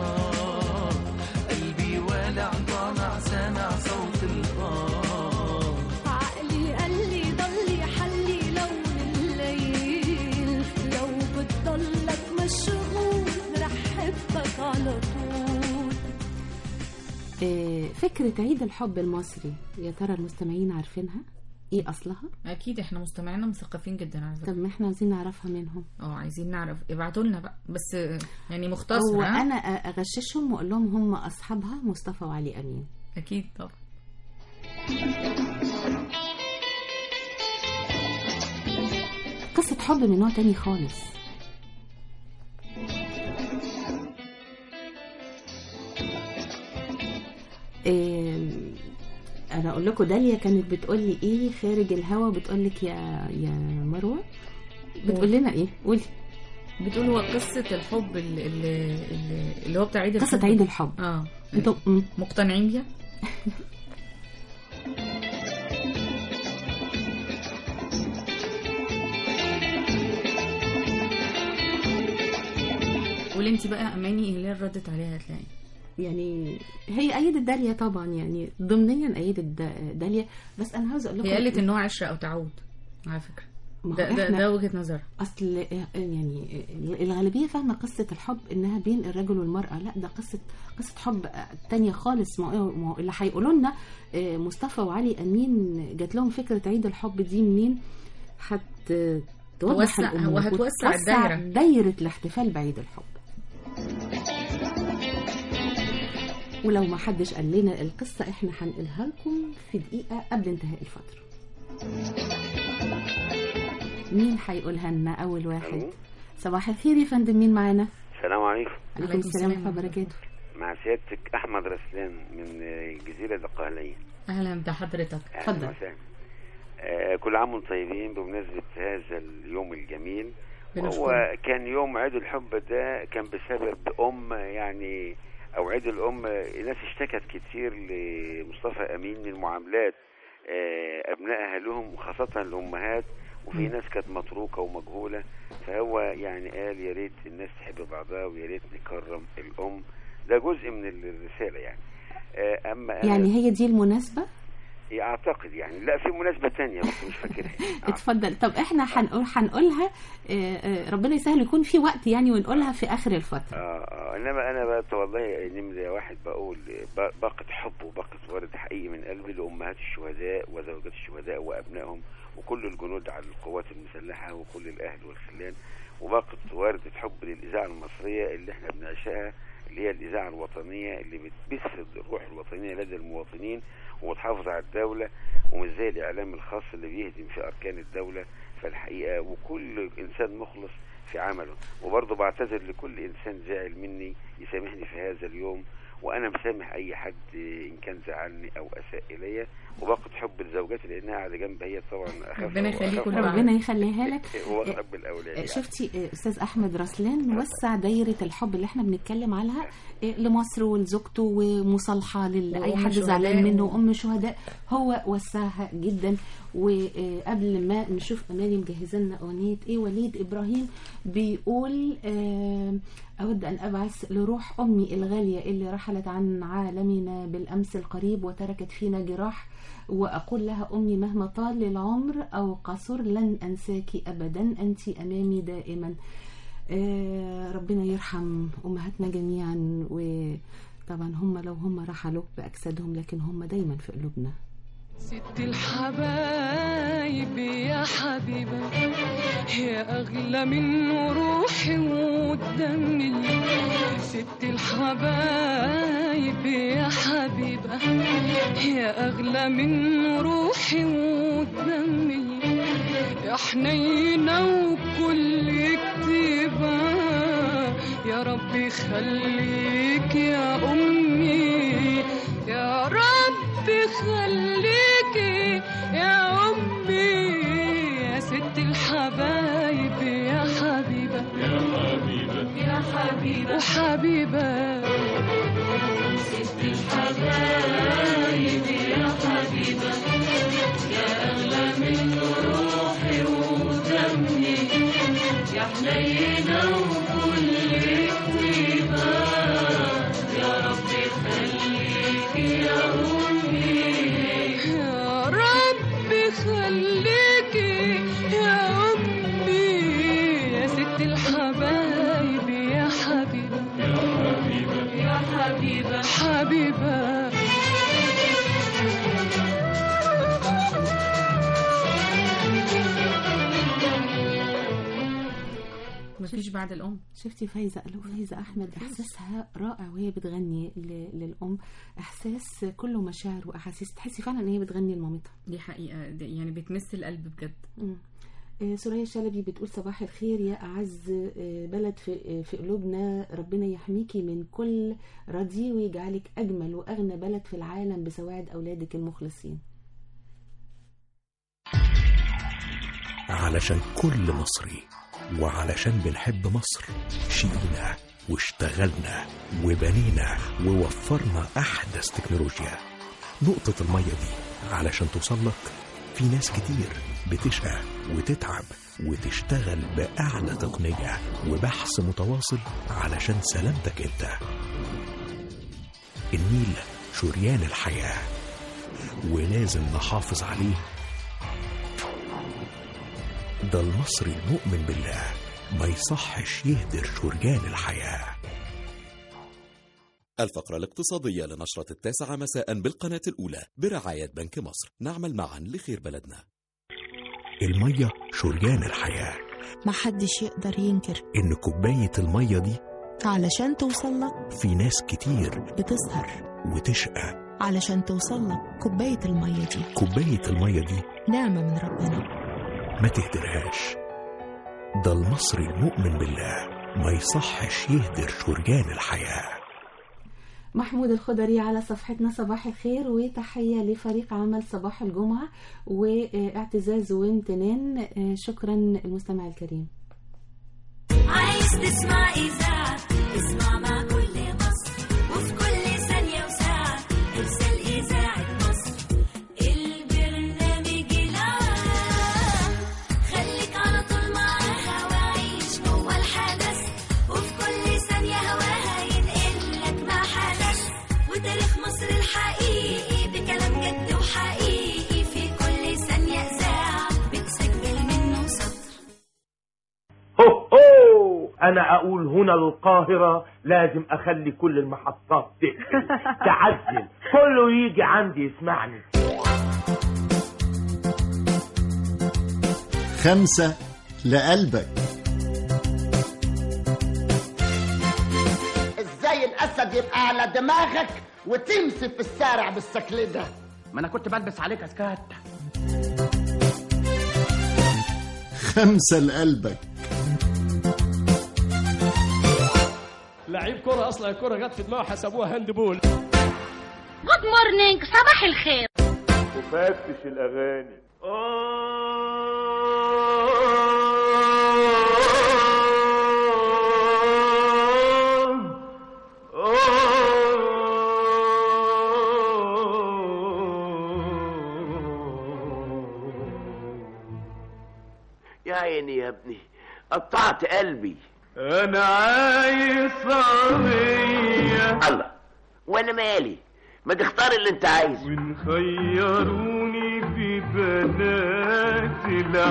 قلبي والع طامع سامع صوت الآه. عقلي قال لي ضلي حلي لون الليل لو بتضلك مشغول رح حبك على طول. فكرة عيد الحب المصري يا ترى المستمعين عارفينها؟ ايه اصلها؟ اكيد احنا مستمعينا مثقفين جدا على فكرة. طب ما احنا عايزين نعرفها منهم. عايزين نعرف، ابعتوا لنا بقى بس يعني مختصر. وانا اغششهم واقول لهم هم اصحابها مصطفى وعلي امين. اكيد طبعا. قصة حب من نوع تاني خالص. انا اقول لكم داليا كانت بتقول لي ايه خارج الهوا، بتقول لك يا مروه بتقول لنا ايه؟ قولي. بتقول هو قصة الحب اللي هو بتاع عيد الحب. قصة عيد الحب. انتوا مقتنعين بيها؟ قولي انت بقى اماني اللي ردت عليها هتلاقي يعني هي أيدت داليا طبعا، يعني ضمنيا أيدت داليا، بس أنا عاوز أقول لكم هي قالت إن هو عشرة أو تعود على فكرة. ده وجهة نظر. أصل يعني الغالبية فاهمة قصة الحب إنها بين الرجل والمرأة، لا ده قصة حب تانية خالص. ما اللي هيقولوا لنا مصطفى وعلي أمين جات لهم فكرة عيد الحب دي منين؟ هتوضح الأمور وهتوسع دايرة الاحتفال بعيد الحب. ولو ما حدش قال لنا القصة احنا هنقولها لكم في دقيقة قبل انتهاء الفترة. مين هيقولها لنا أول واحد؟ صباح الخير يا فندم، مين معانا؟ السلام عليكم. عليكم السلام ورحمة الله وبركاته. مع سيادتك أحمد رسلان من الجزيرة الدقهلية. أهلا بحضرتك. اتفضل. كل عام وانتم طيبين بمناسبة هذا اليوم الجميل. هو كان يوم عيد الحب ده كان بسبب يعني أو عيد الأم. الناس اشتكت كتير لمصطفى أمين من معاملات أبنائها لهم، وخاصة الأمهات وفي ناس كانت متروكة ومجهولة. فهو يعني قال يا ريت الناس تحب بعضها ويا ريت نكرم الأم. ده جزء من الرسالة يعني. أما يعني هي دي المناسبة؟ اعتقد يعني لا في مناسبة تانية بس مش فاكرها. اتفضل. طب احنا هنقولها ربنا يسهل يكون في وقت يعني ونقولها في اخر الفترة. انما انا بقى والله نمرة واحد بقول باقة حب وباقة ورد حقيقي من قلبي لأمهات الشهداء وزوجات الشهداء وابنائهم وكل الجنود على القوات المسلحة وكل الاهل والخلان، وباقة ورد حب للإذاعة المصرية اللي احنا بنعشقها، اللي هي الإذاعة الوطنية اللي بتبث الروح الوطنية لدى المواطنين وتحافظ على الدولة، ومش زي الإعلام الخاص اللي بيهدم في أركان الدولة. فالحقيقة وكل إنسان مخلص في عمله. وبرضه بعتذر لكل إنسان زعل مني يسامحني في هذا اليوم، وأنا مسامح أي حد إن كان زعلني أو أساء إلي. وباقة حب لزوجاتي لأنها قاعدة جنبي هي طبعا ربنا يخليكم. ربنا يخليها لك. وأحب الأولاد يعني. شفتي أستاذ أحمد رسلان وسع دايرة الحب اللي احنا بنتكلم عنها لمصر ولزوجته ومصالحة لأي حد زعلان منه وأم شهداء، هو وسعها جدا. وقبل ما نشوف أمالي مجهزة لنا أغنية وليد إبراهيم بيقول أود أن أبعث لروح أمي الغالية اللي رحلت عن عالمنا بالأمس القريب وتركت فينا جراح، وأقول لها أمي مهما طال العمر أو قصر لن أنساك أبدا، أنت أمامي دائما. ربنا يرحم أمهاتنا جميعا، وطبعا هم لو هم رحلوا بأجسادهم لكن هم دايما في قلوبنا. ست الحبايب يا حبيبة يا أغلى من روحي ودمي، ست الحبايب يا حبيبة يا أغلى من روحي ودمي، يا حنينة وكل كتيبة يا ربي خليك يا أمي، يا ربي خليكي يا أمي، يا ست الحبايب يا حبيبة يا حبيبة يا حبيبة وحبيبة، ست الحبايب يا حبيبة يا أغلى من روحي ودمي، يا حنينة وكل كتيبة يا ربي خليكي يا أمي، يا ربي خليكي يا أمي، يا ست الحبايب يا حبيبة يا حبيبة يا حبيبة حبيبة. مفيش بعد الأم. شفتي فايزة أحمد إحساسها رائع وهي بتغني للأم، إحساس كله مشاعر وأحاسيس، تحسي فعلا إن هي بتغني لمامتها. دي حقيقة يعني بتمس القلب بجد. سوريا الشلبي بتقول صباح الخير يا أعز بلد في قلوبنا، ربنا يحميكي من كل ردي ويجعلك أجمل وأغنى بلد في العالم بسواعد أولادك المخلصين. علشان كل مصري وعلشان بنحب مصر شيلنا واشتغلنا وبنينا ووفرنا أحدث تكنولوجيا. نقطة المية دي علشان توصلك في ناس كتير بتشقى وتتعب وتشتغل بأعلى تقنية وبحث متواصل علشان سلامتك انت. النيل شريان الحياة ولازم نحافظ عليه. ده المصري المؤمن بالله ما يصحش يهدر شريان الحياة. الفقرة الاقتصادية لنشرة 9 مساء بالقناة الأولى برعاية بنك مصر. نعمل معا لخير بلدنا. المية شريان الحياة، محدش يقدر ينكر إن كوباية المية دي علشان توصلك في ناس كتير بتسهر وتشقى علشان توصلك كوباية المية دي. كوباية المية دي نعمة من ربنا ما تهدرهاش. ده المصري المؤمن بالله ما يصحش يهدر شريان الحياة. محمود الخضري على صفحتنا صباح الخير وتحية لفريق عمل صباح الجمعة واعتزاز وامتنان. شكرا المستمع الكريم. عايز تسمع إذاعة اسمع مع كل مصر وفي كل ثانية وساعة ارسل إذاعة مصر البرنامج العام انا اقول هنا القاهرة لازم اخلي كل المحطات تعزل، كله يجي عندي يسمعني. 5 لقلبك. ازاي الاسد يبقى على دماغك وتمشي في الشارع بالشكل ده؟ ما انا كنت بلبس عليك اسكات. 5 لقلبك. لعيب كرة اصلا الكرة جت في دماغه حسبوها هاند بول. جود مورنينج، صباح الخير. وفتش الاغاني. يا عيني يا ابني، قطعت قلبي. انا عايز صبية. الله، وانا مالي؟ ما تختار اللي انت عايزه. وان خيروني في بنات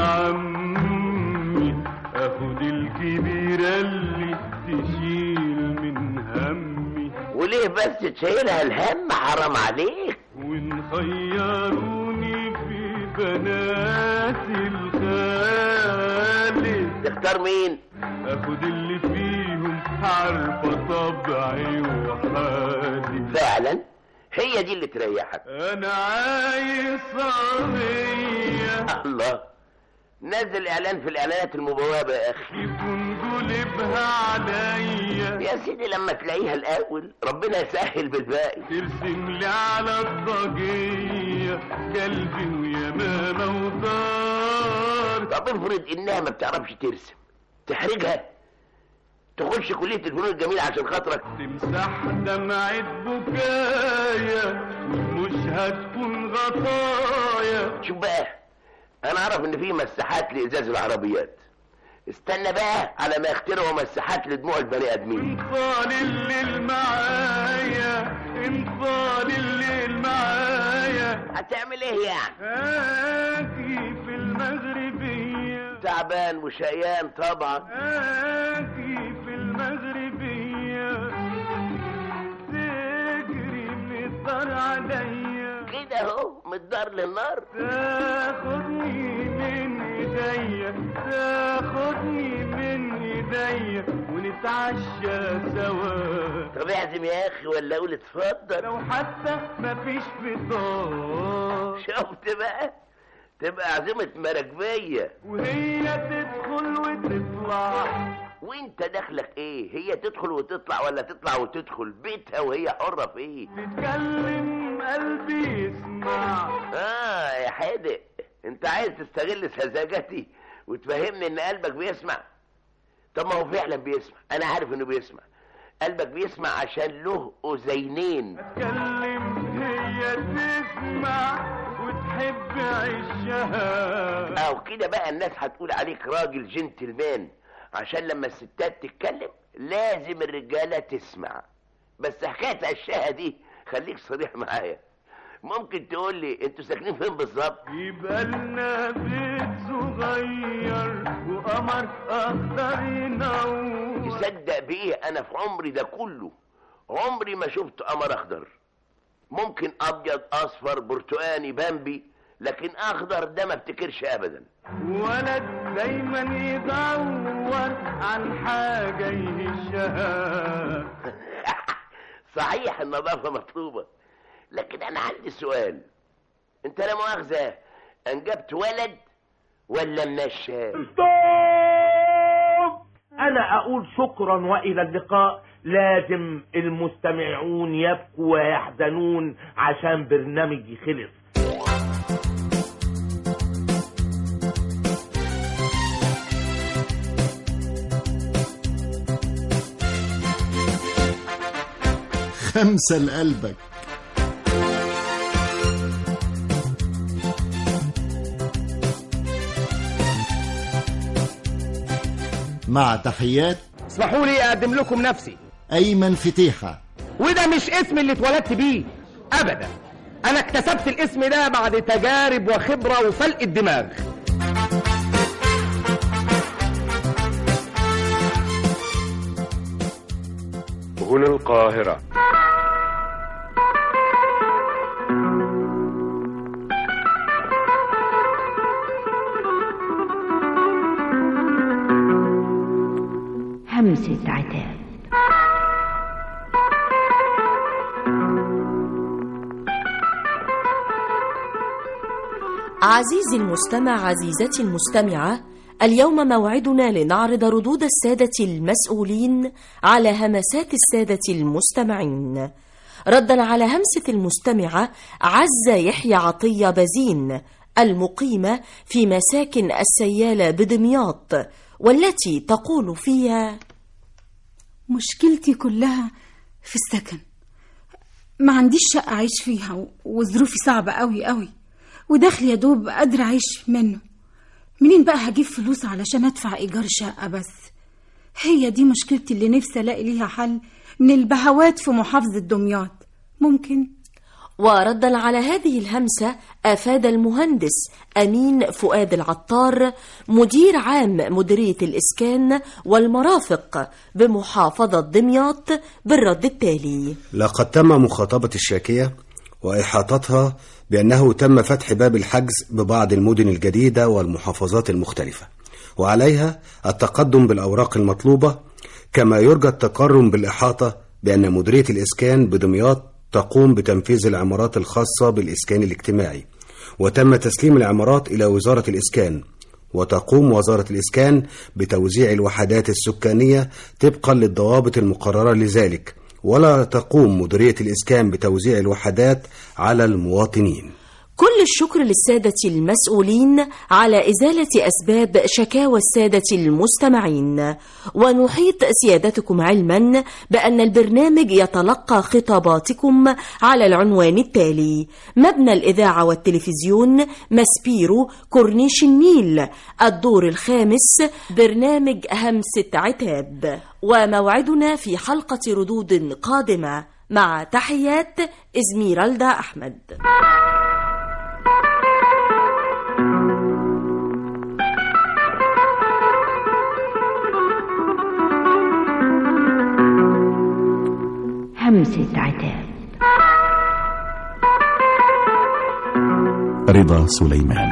العمي اخد الكبيرة اللي تشيل من همي. وليه بس تشيلها الهم؟ حرام عليك. وان خيروني في بنات الخالي تختار مين؟ اخد اللي فيهم عارفة طبعي وحالي. فعلا هي دي اللي تريحك. انا عايز صبية. الله، نزل اعلان في الاعلانات المبوابة يا اخي. يكون قلبها عليا يا سيدي، لما تلاقيها الاول ربنا يسهل بالباقي. ترسم لي على الضجية قلبي ويمامة ودار. طب افرض انها ما بتعرفش ترسم، تحرجها تخش كلية الفنون الجميلة عشان خاطرك. تمسح دمعة بكايا مش هتكون غطايا. شوف بقى، انا اعرف ان في مساحات لازاز العربيات، استنى بقى على ما يخترعوا مساحات لدموع البني ادمين. انطال الليل معايا، انطال الليل معايا. هتعمل ايه يعني؟ اجي في المغربية. تعبان وشقيان طبعا. اجي في المغربية تجري من الدار عليا. كده اهو من الدار للنار. تاخدني من ايديا، تاخدني من ايديا ونتعشى سوا. طب اعزم يا اخي ولا اقول اتفضل؟ لو حتى مفيش فطار. شفت بقى؟ تبقى عزيمة مراكبية وهي تدخل وتطلع. وانت دخلك ايه؟ هي تدخل وتطلع ولا تطلع وتدخل؟ بيتها وهي حرة فيه. تتكلم قلبي يسمع. يا حادق، انت عايز تستغل سذاجتي وتفهمني ان قلبك بيسمع؟ طب ما هو فعلا بيسمع، انا عارف انه بيسمع. قلبك بيسمع عشان له اذينين. اتكلم هي تسمع وتحب عشها. او كده بقى الناس هتقول عليك راجل جنتلمان، عشان لما الستات تتكلم لازم الرجالة تسمع. بس حكاية عشها دي خليك صريح معايا. ممكن تقول لي انتوا ساكنين فين بالظبط؟ يبقى لنا بيت صغير وقمر اخضر ينور. تصدق بيه، انا في عمري ده كله عمري ما شفت قمر اخضر. ممكن ابيض، اصفر، برتقاني، بامبي، لكن اخضر ده ما افتكرش ابدا. ولد دايما يدور عن حاجه يهشها. صحيح النظافه مطلوبه، لكن انا عندي سؤال. انت لا مؤاخذه انجبت ولد ولا منشاه؟ انا اقول شكرا والى اللقاء. لازم المستمعون يبكوا ويحزنون عشان برنامجي خلص. خمسة لقلبك. مع تحيات، اسمحوا لي اقدم لكم نفسي أيمن فتيحة. وده مش اسم اللي اتولدت بيه ابدا، انا اكتسبت الاسم ده بعد تجارب وخبرة وفلق الدماغ. سهول القاهرة. همسة عتاب. عزيزي المستمع، عزيزتي المستمعة، اليوم موعدنا لنعرض ردود السادة المسؤولين على همسات السادة المستمعين. ردا على همسة المستمعة عزة يحيى عطية بزين المقيمة في مساكن السيالة بدمياط، والتي تقول فيها: مشكلتي كلها في السكن، ما عنديش شقة أعيش فيها وظروفي صعبة قوي قوي، ودخلي يا دوب قادرة أعيش منه. منين بقى هجيب فلوس علشان أدفع إيجار شقة؟ بس هي دي مشكلتي اللي نفسي ألاقي ليها حل من البهوات في محافظة دمياط. ممكن؟ وردا على هذه الهمسة أفاد المهندس أمين فؤاد العطار مدير عام مديرية الإسكان والمرافق بمحافظة دمياط بالرد التالي: لقد تم مخاطبة الشاكية وإحاطتها بأنه تم فتح باب الحجز ببعض المدن الجديدة والمحافظات المختلفة، وعليها التقدم بالأوراق المطلوبة، كما يرجى التقرم بالإحاطة بأن مديرية الإسكان بدمياط تقوم بتنفيذ العمارات الخاصة بالإسكان الاجتماعي، وتم تسليم العمارات إلى وزارة الإسكان، وتقوم وزارة الإسكان بتوزيع الوحدات السكانية طبقا للضوابط المقررة لذلك، ولا تقوم مديرية الإسكان بتوزيع الوحدات على المواطنين. كل الشكر للسادة المسؤولين على إزالة أسباب شكاوى السادة المستمعين، ونحيط سيادتكم علما بأن البرنامج يتلقى خطاباتكم على العنوان التالي: مبنى الإذاعة والتلفزيون، ماسبيرو، كورنيش النيل، الدور الخامس، برنامج همسة عتاب. وموعدنا في حلقة ردود قادمة، مع تحيات إزميرالدا أحمد. همسة عتاب. رضا سليمان.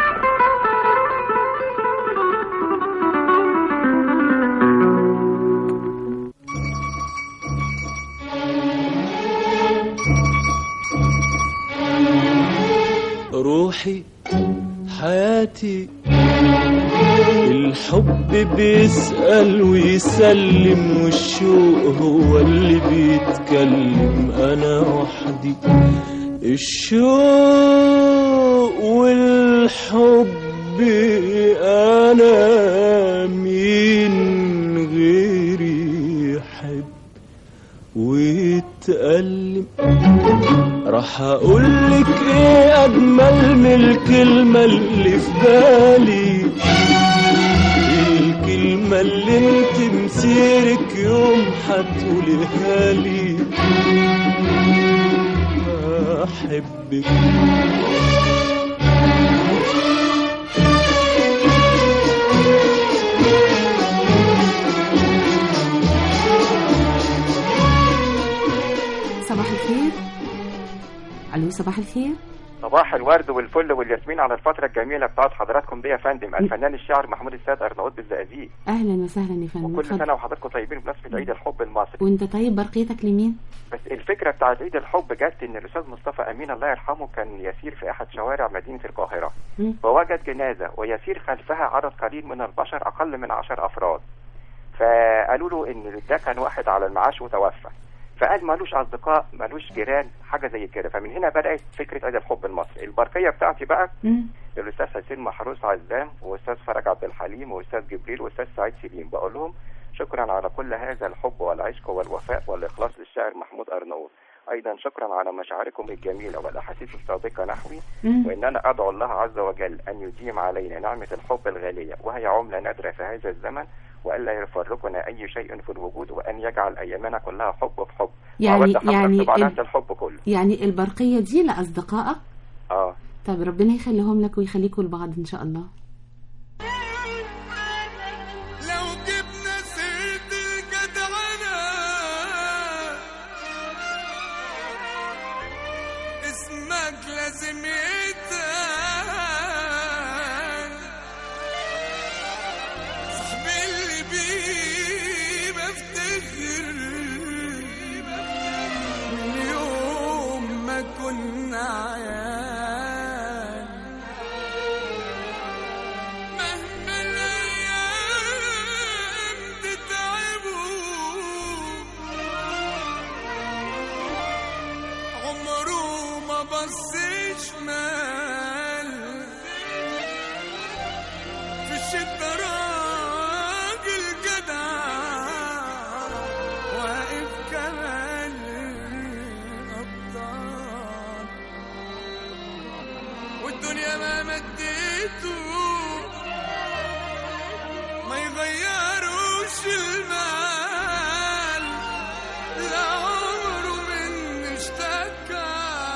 روحي حياتي الحب بيسأل ويسلم، والشوق هو اللي بيتكلم، أنا وحدي الشوق والحب، أنا مين غيري يحب ويتألم؟ راح أقولك إيه أجمل من الكلمة اللي في بالي، الكلمة اللي انت مسيرك يوم هتقوليها لي، أحبك. صباح الخير. ألو، صباح الخير. صباح الورد والفل والياسمين على الفترة الجميلة بتاعت حضراتكم دي يا فندم. الفنان الشاعر محمود السيد أرناؤوط بالزقازيق. أهلا وسهلا يا فندم. وكل سنة وحضراتكم طيبين بمناسبة عيد الحب المصري. وأنت طيب. برقيتك لمين؟ بس الفكرة بتاعت عيد الحب جت إن الأستاذ مصطفى أمين الله يرحمه كان يسير في أحد شوارع مدينة القاهرة، ووجد جنازة ويسير خلفها عدد قليل من البشر، أقل من 10 أفراد. فقالوا له إن ده كان واحد على المعاش وتوفى، فقال مالوش اصدقاء مالوش جيران، حاجه زي كده. فمن هنا بدات فكره عيد الحب المصري. البرقيه بتاعتي بقى الاستاذ حسين محروس عزام، واستاذ فرج عبد الحليم، واستاذ جبريل، واستاذ سعيد سليم، بقول لهم شكرا على كل هذا الحب والعشق والوفاء والاخلاص للشاعر محمود أرناؤوط. ايضا شكرا على مشاعركم الجميله والاحاسيس الصادقه نحوي، وان انا ادعو الله عز وجل ان يديم علينا نعمه الحب الغاليه، وهي عمله نادره في هذا الزمن، والا يفرقنا اي شيء في الوجود، وان يجعل ايامنا كلها حب في حب. يعني الحب كله. يعني البرقيه دي لاصدقائك؟ طب ربنا يخليهم لك ويخليكم لبعض ان شاء الله. لو جبنا سيرة الجدعنة بعدك لازم يتقال، صاحبي اللي بيه بفتخر من يوم ما كنا عيال، مهما الأيام تتعبوا عمره ما بص شمال، في الشدة راجل جدع واقف كمان الأبطال، والدنيا ما مديته ما يغيروش المال، لا عمره من اشتكى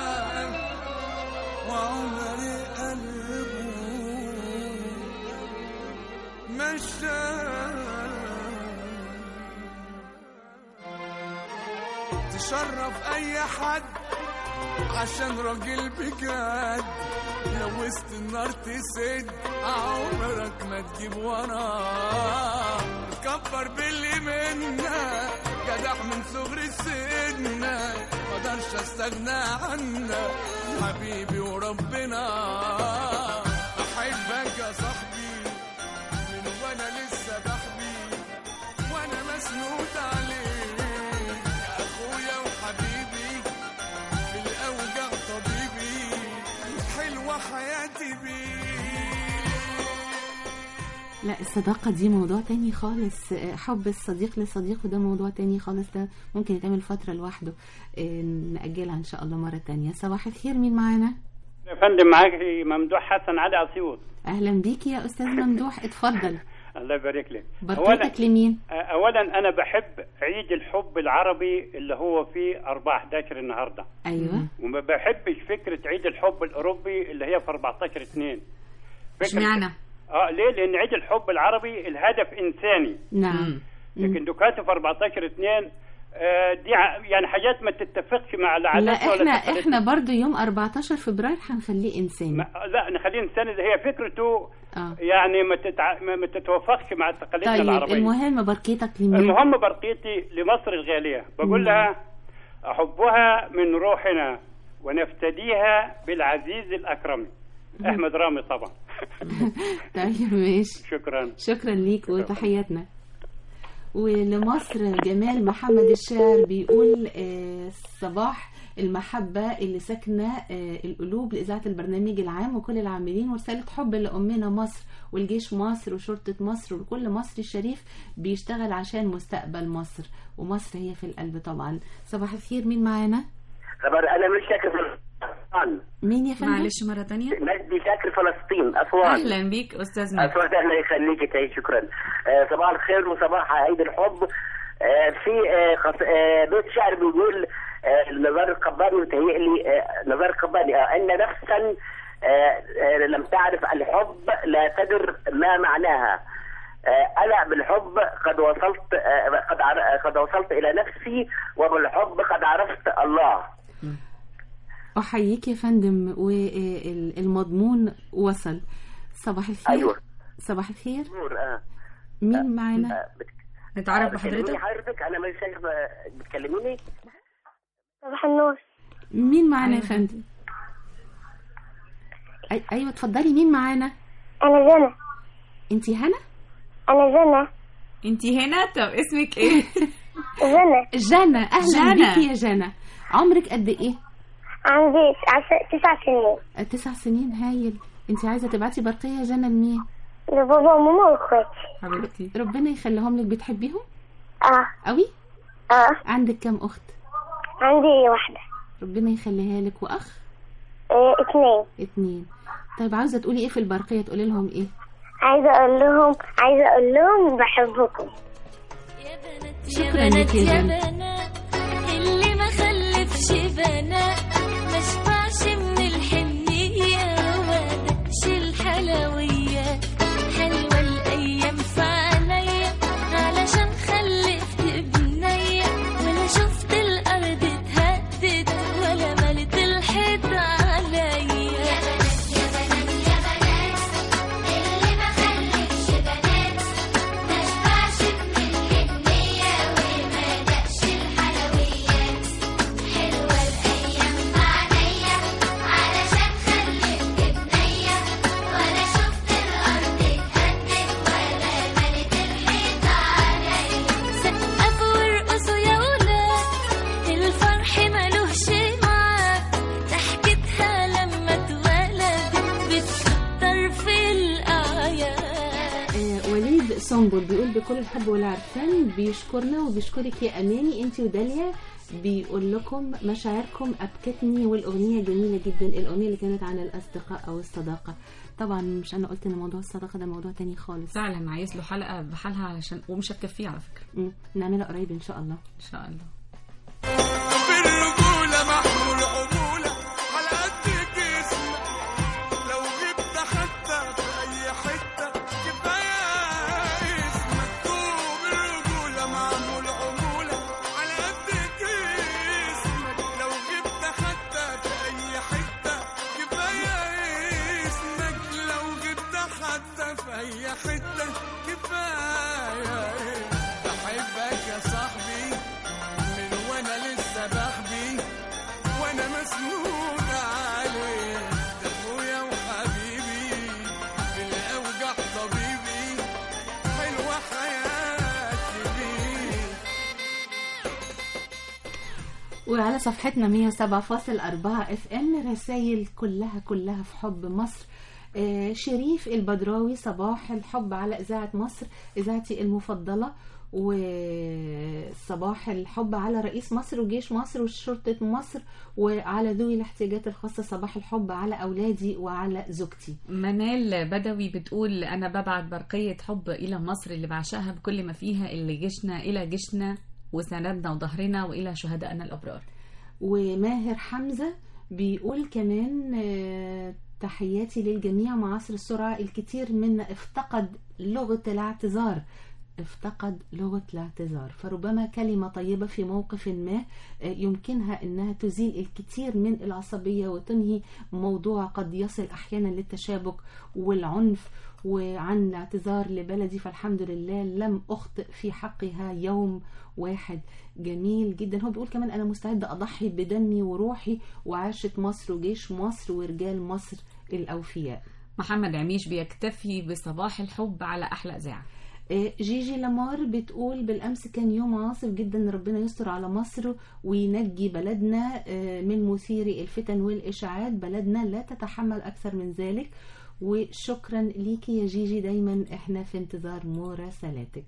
وعمر قلبه تشرف اي حد عشان راجل بجد، لو وسط النار تسد عمرك ما تجيب وراه، تكبر باللي منا جدع من صغر السن، مقدرش استغنى عنك حبيبي وربنا، احبك يا صاحبي من وانا لسه بحبي، وانا مسنود عليك يا اخويا وحبيبي، في الاوجع طبيبي حلوه حياتي بيك. لا الصداقة دي موضوع تاني خالص، حب الصديق لصديقه ده موضوع تاني خالص، ده ممكن يتعمل فترة لوحده، نأجلها إن شاء الله مرة تانية. صباح الخير، مين معانا؟ يا فندم معاك ممدوح حسن علي أسيوط. أهلا بيك يا أستاذ ممدوح، اتفضل. الله يبارك لك. بركتك لمين؟ أولا أنا بحب عيد الحب العربي اللي هو فيه 4/11 النهاردة. أيوة. وما بحبش فكرة عيد الحب الأوروبي اللي هي في 14/2. اشمعنى؟ ليه؟ لأن عيد الحب العربي الهدف إنساني. نعم. لكن دكاته في 14/2 دي يعني حاجات ما تتفقش مع العادات. لا احنا برضو يوم 14 فبراير هنخليه إنساني. لا نخليه إنساني، هي فكرته يعني ما تتوافقش مع تقاليدنا العربية. طيب المهم برقيتك لمين؟ المهم برقيتي لمصر الغالية، بقول لها أحبها من روحنا ونفتديها بالعزيز الأكرم. أحمد رامي طبعا. طيب ماشي، شكرا ليك وتحياتنا. ولمصر جمال محمد الشاعر بيقول صباح المحبة اللي ساكنة القلوب لإذاعة البرنامج العام وكل العاملين، ورسالة حب لأمنا مصر والجيش مصر وشرطة مصر وكل مصري الشريف بيشتغل عشان مستقبل مصر، ومصر هي في القلب طبعا. صباح الخير، مين معانا؟ أنا مش شاكر فلسطين. مين يا فندم؟ معلش مرة تانية. مجدي شاكر فلسطين أسوان. أهلا بيك أستاذ مجدي. أسوان، الله يخليك تعيش. شكرا. صباح الخير وصباح عيد الحب. في بيت شعر بيقول نزار القباني، وتهيئلي نزار القباني أن نفسا لم تعرف الحب لا تدر ما معناها. أنا بالحب قد وصلت إلى نفسي، وبالحب قد عرفت الله. أحييك يا فندم، والمضمون وصل. صباح الخير. أيوة. صباح الخير. مين معانا؟ نتعرف بحضرتك. حضرتك أنا مش شايف، بتكلميني؟ صباح النور. مين معانا يا فندم؟ أيوة اتفضلي، مين معانا؟ أنا جنى. أنتي هنا؟ أنا جنى. أنتي هنا؟ طب اسمك إيه؟ جنى. أهلا بيكي يا جنى. عمرك قد إيه؟ عندي 9 سنين. 9 سنين، هايل. أنتي عايزة تبعتي برقية يا جنى لمين؟ لبابا وماما واخواتي. حبيبتي ربنا يخليهم لك. بتحبيهم؟ قوي. عندك كام أخت؟ عندي واحدة. ربنا يخليها لك. وأخ؟ 2. طيب عاوزة تقولي إيه في البرقية؟ تقولي لهم إيه؟ عايزة أقول لهم بحبكم. شكرا لك يا جنى. اللي ما خلفش بنات ما شبعش من الحنية وما دقش الحلويات، حلوة الأيام في عينيا علشان خلفت بنية، ولا شفت الأرض اتهدت ولا ملت الحيط عليا. سنبل بيقول بكل الحب والعرفان بيشكرنا وبيشكرك يا أماني أنت وداليا، بيقول لكم مشاعركم أبكتني والأغنية جميلة جدا، الأغنية اللي كانت عن الأصدقاء أو الصداقة. طبعا مش أنا قلت إن موضوع الصداقة ده موضوع تاني خالص، فعلا عايز له حلقة بحالها علشان ومش هتكفيه على فكرة. نعملها قريب إن شاء الله. إن شاء الله. بالرجولة محمول عمولة على قد جسمك، لو غبت حتى في أي حتة كفاية اسمك. بالرجولة محمول عمولة على قد جسمك، لو غبت حتى في أي حتة كفاية اسمك، لو غبت حتى في أي حتة كفاية. بحبك يا صاحبي من وانا لسه بحبي، وانا مسنود عليك ده اخويا وحبيبي، الاوجع طبيبي، حلوه حياتي بيك. وعلى صفحتنا 107.4 FM رسائل كلها في حب مصر. شريف البدراوي صباح الحب على إذاعة مصر إذاعتي المفضلة، وصباح الحب على رئيس مصر وجيش مصر وشرطة مصر وعلى ذوي الاحتياجات الخاصة، صباح الحب على أولادي وعلى زوجتي. منال بدوي بتقول أنا ببعت برقية حب إلى مصر اللي بعشقها بكل ما فيها، اللي جيشنا إلى جيشنا وسندنا وظهرنا وإلى شهدائنا الأبرار. وماهر حمزة بيقول كمان تحياتي للجميع، مع عصر السرعة الكثير منا افتقد لغة الاعتذار، فربما كلمة طيبة في موقف ما يمكنها أنها تزيل الكثير من العصبية وتنهي موضوع قد يصل أحيانا للتشابك والعنف. وعن اعتذار لبلدي فالحمد لله لم أخطئ في حقها يوم واحد. جميل جدا. هو بيقول كمان أنا مستعدة أضحي بدمي وروحي وعاشة مصر وجيش مصر ورجال مصر الأوفياء. محمد عميش بيكتفي بصباح الحب على أحلى إذاعة. جيجي لامار بتقول بالأمس كان يوم عاصف جدا، ربنا يستر على مصر وينجي بلدنا من مثيري الفتن والإشاعات، بلدنا لا تتحمل أكثر من ذلك. وشكرا ليكي يا جيجي، دايما احنا في انتظار مراسلاتك.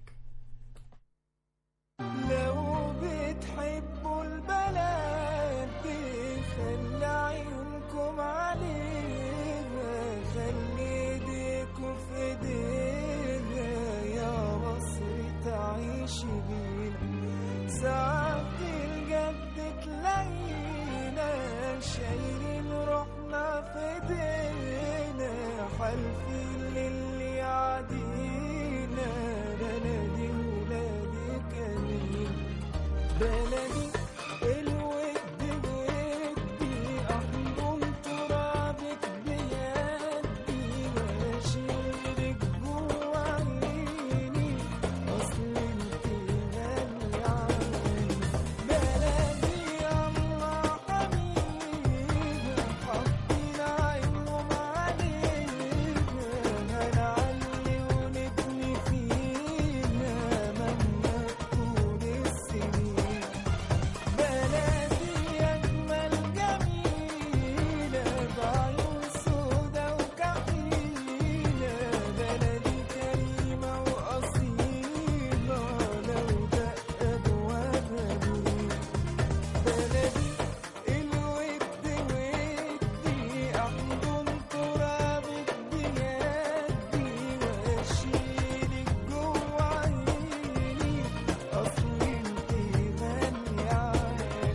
لو بتحبوا البلد دي خلي عيونكم عليها، خلي ايديكم في ايديها، يا مصر تعيش بينا ساعات الجد تلاقينا شايلين روحنا في ايدينا، حالفين للي يعدينا، بلدي ولادي كريم، بلدي الود ودي أحضن ترابك بيدي وأشيلك جوا عيني، أصل انت غالية علي، بلدي الله حبيبة حاطين عينهم علينا، هنعلي ونبني فينا مهما تكون السنين، بلدي أجمل جميلة بعيون سودا وكحيلة، بلدي كريمة وأصيلة لو دق أبوابها مين، بلدي الود ودي أحضن ترابك بيدي وأشيلك جوا عيني، أصل انت غالية علي.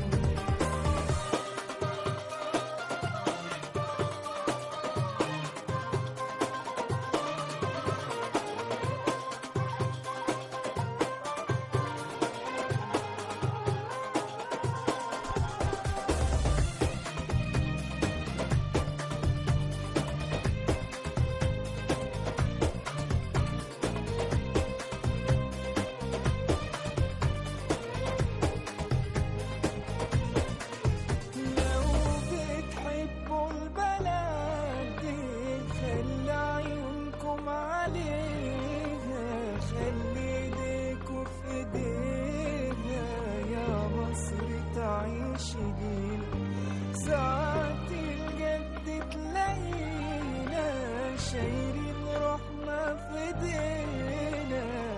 لو بتحبوا البلد دي خلي عيونكم عليها، خلي ايديكوا في ايديها، يا مصر تعيش بينا ساعات الجد تلاقينا شايلين روحنا في ايدينا،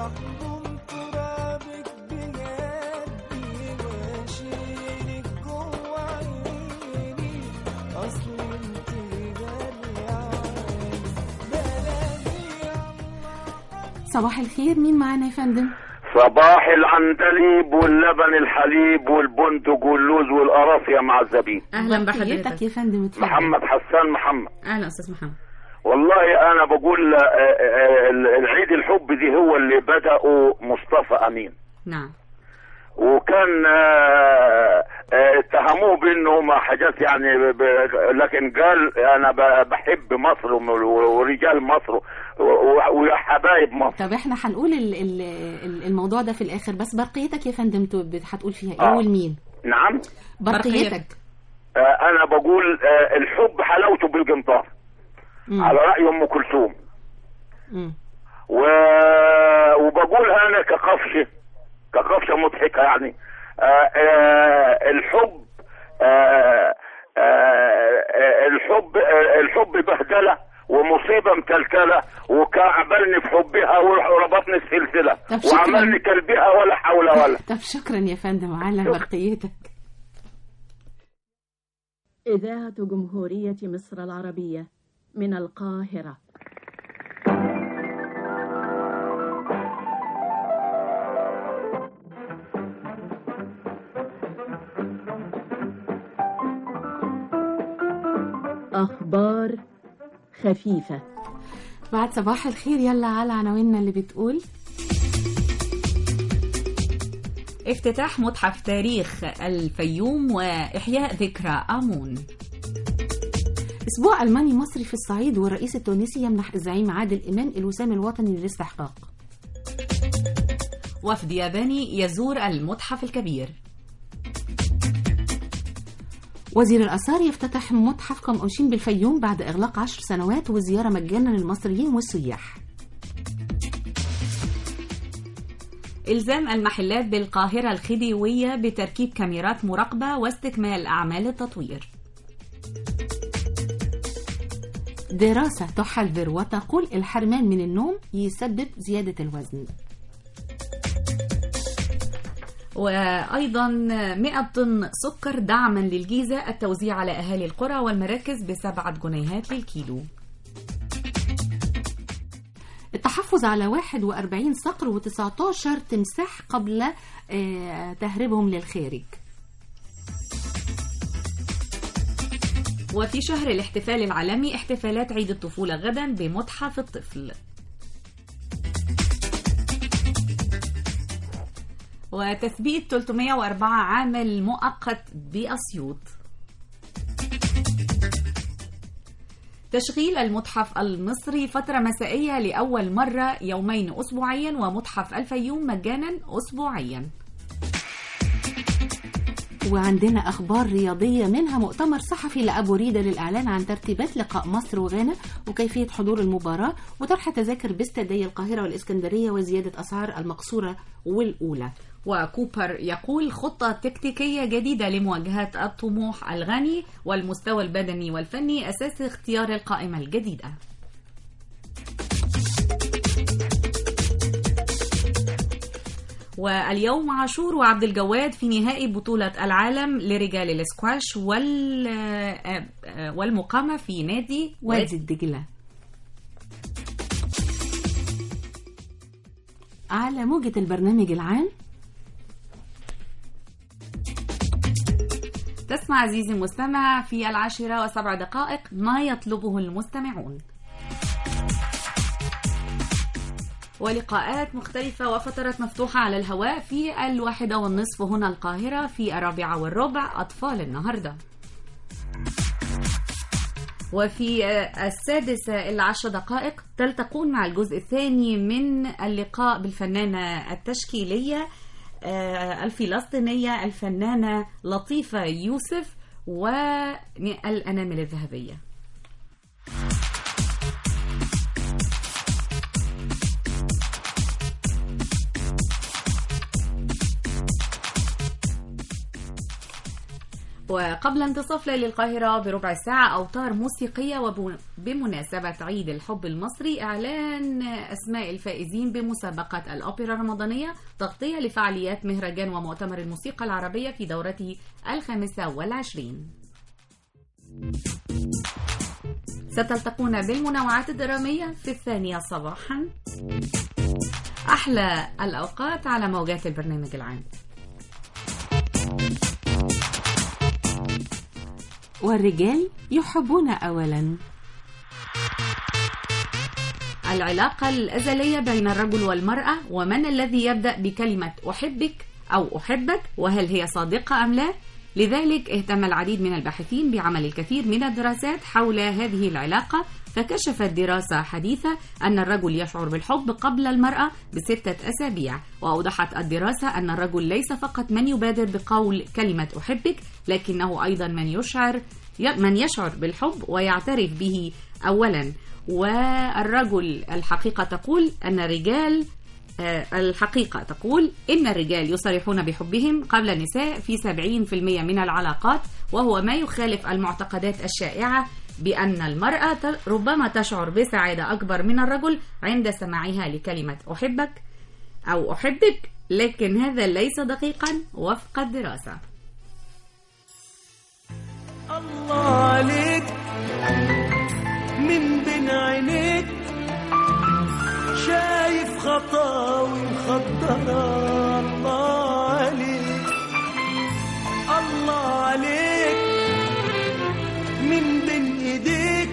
احضن ترابك بيدي واشيلك جوا عيني اصل انت غالية عيني بلدي. صباح الخير، مين معانا يا فندم؟ صباح العندليب واللبن الحليب والبندق واللوز والقراصية مع الزبيب. اهلا بحضرتك يا فندم. اتفضل. محمد حسان محمد. اهلا استاذ محمد. والله انا بقول العيد الحب دي هو اللي بدأه مصطفى امين. نعم. وكان اتهموه بانه ما حاجات يعني لكن قال انا بحب مصر ورجال مصر وحبايب مصر. طب احنا هنقول الموضوع ده في الاخر، بس برقيتك يا فندم هتقول فيها ايه والمين؟ نعم برقيتك. انا بقول الحب حلاوته بالقنطار على رأي ام كلثوم. وبقولها انا كقفشه مضحكه يعني. الحب الحب بهدله ومصيبه مكلكله وكعبلني في حبها وربطني السلسله وعملني كلبها ولا حول ولا. طب شكرا يا فندم على برقيتك. إذاعة جمهورية مصر العربية من القاهرة. أخبار خفيفة. بعد صباح الخير يلا على عناويننا اللي بتقول: افتتاح متحف تاريخ الفيوم وإحياء ذكرى آمون. أسبوع ألماني مصري في الصعيد، والرئيس التونسي يمنح الزعيم عادل إمام الوسام الوطني للاستحقاق. وفد ياباني يزور المتحف الكبير. وزير الآثار يفتتح متحف قم أوشين بالفيوم بعد إغلاق 10 سنوات وزيارة مجانا للمصريين والسياح. إلزام المحلات بالقاهرة الخديوية بتركيب كاميرات مراقبة واستكمال أعمال التطوير. دراسة تحذر وتقول الحرمان من النوم يسبب زيادة الوزن. وأيضا 100 طن سكر دعما للجيزة، التوزيع على أهالي القرى والمراكز ب7 جنيهات للكيلو. التحفظ على 41 صقر و19 تمساح قبل تهريبهم للخارج. وفي شهر الاحتفال العالمي احتفالات عيد الطفولة غدا بمتحف الطفل. وتثبيت 304 عامل مؤقت بأسيوط. تشغيل المتحف المصري فترة مسائية لأول مرة يومين أسبوعيا، ومتحف الفيوم مجانا أسبوعيا. وعندنا أخبار رياضية، منها مؤتمر صحفي لأبو ريدة للإعلان عن ترتيبات لقاء مصر وغانا وكيفية حضور المباراة، وطرح تذاكر باستادي القاهرة والإسكندرية، وزيادة أسعار المقصورة والأولى. وكوبر يقول خطة تكتيكية جديدة لمواجهة الطموح الغني، والمستوى البدني والفني أساس اختيار القائمة الجديدة. واليوم عاشور وعبد الجواد في نهائي بطولة العالم لرجال الاسكواش والمقامة في نادي وادي الدجلة. على موجة البرنامج العام تسمع عزيزي المستمع في 10:07 ما يطلبه المستمعون، ولقاءات مختلفة وفترات مفتوحة على الهواء. في 1:30 هنا القاهرة، في 4:15 أطفال النهاردة، وفي 6:10 تلتقون مع الجزء الثاني من اللقاء بالفنانة التشكيلية الفلسطينية الفنانة لطيفة يوسف والأنامل الذهبية. وقبل انتصاف ليل القاهرة بربع ساعة أوتار موسيقية وبمناسبة عيد الحب المصري إعلان أسماء الفائزين بمسابقة الأوبرا الرمضانية، تغطية لفعاليات مهرجان ومؤتمر الموسيقى العربية في دورته 25. ستلتقون بالمنوعات الدرامية في 2 صباحا. أحلى الأوقات على موجات البرنامج العام. والرجال يحبون أولا. العلاقة الأزلية بين الرجل والمرأة، ومن الذي يبدأ بكلمة أحبك أو أحبك، وهل هي صادقة أم لا؟ لذلك اهتم العديد من الباحثين بعمل الكثير من الدراسات حول هذه العلاقة، فكشفت دراسة حديثة أن الرجل يشعر بالحب قبل المرأة ب6 أسابيع. وأوضحت الدراسة أن الرجل ليس فقط من يبادر بقول كلمة أحبك، لكنه أيضا من يشعر بالحب ويعترف به أولا. والرجل الحقيقة تقول إن الرجال يصرحون بحبهم قبل النساء في 70% من العلاقات، وهو ما يخالف المعتقدات الشائعة بأن المرأة ربما تشعر بسعادة أكبر من الرجل عند سماعها لكلمة أحبك أو أحبك، لكن هذا ليس دقيقا وفق الدراسة. الله عليك من بين عينيك شايف خطاوي مخضرة. الله عليك الله عليك من بين ايديك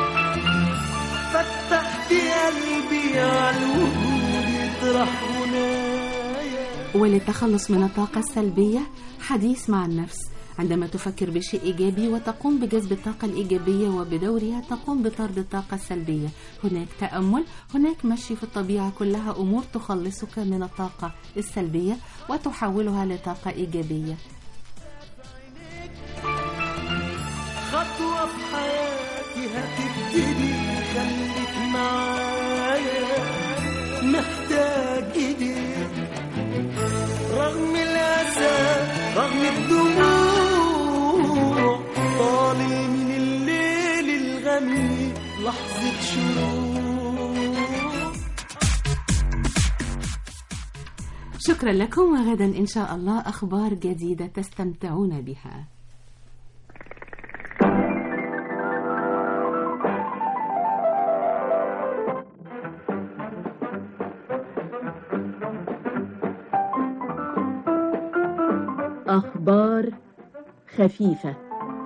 فتحت قلبي على الوجود يطرح هنايا. وللتخلص من الطاقة السلبية حديث مع النفس. عندما تفكر بشيء إيجابي وتقوم بجذب الطاقة الإيجابية، وبدورها تقوم بطرد الطاقة السلبية. هناك تأمل، هناك مشي في الطبيعة، كلها أمور تخلصك من الطاقة السلبية وتحولها لطاقة إيجابية. خطوة في حياتي هتبتدي، خليك معايا محتاج ايديك رغم الأسى رغم الدموع، طالع من الليل الغميق لحظة شروق. شكرا لكم، وغدا إن شاء الله أخبار جديدة تستمتعون بها. أخبار خفيفة.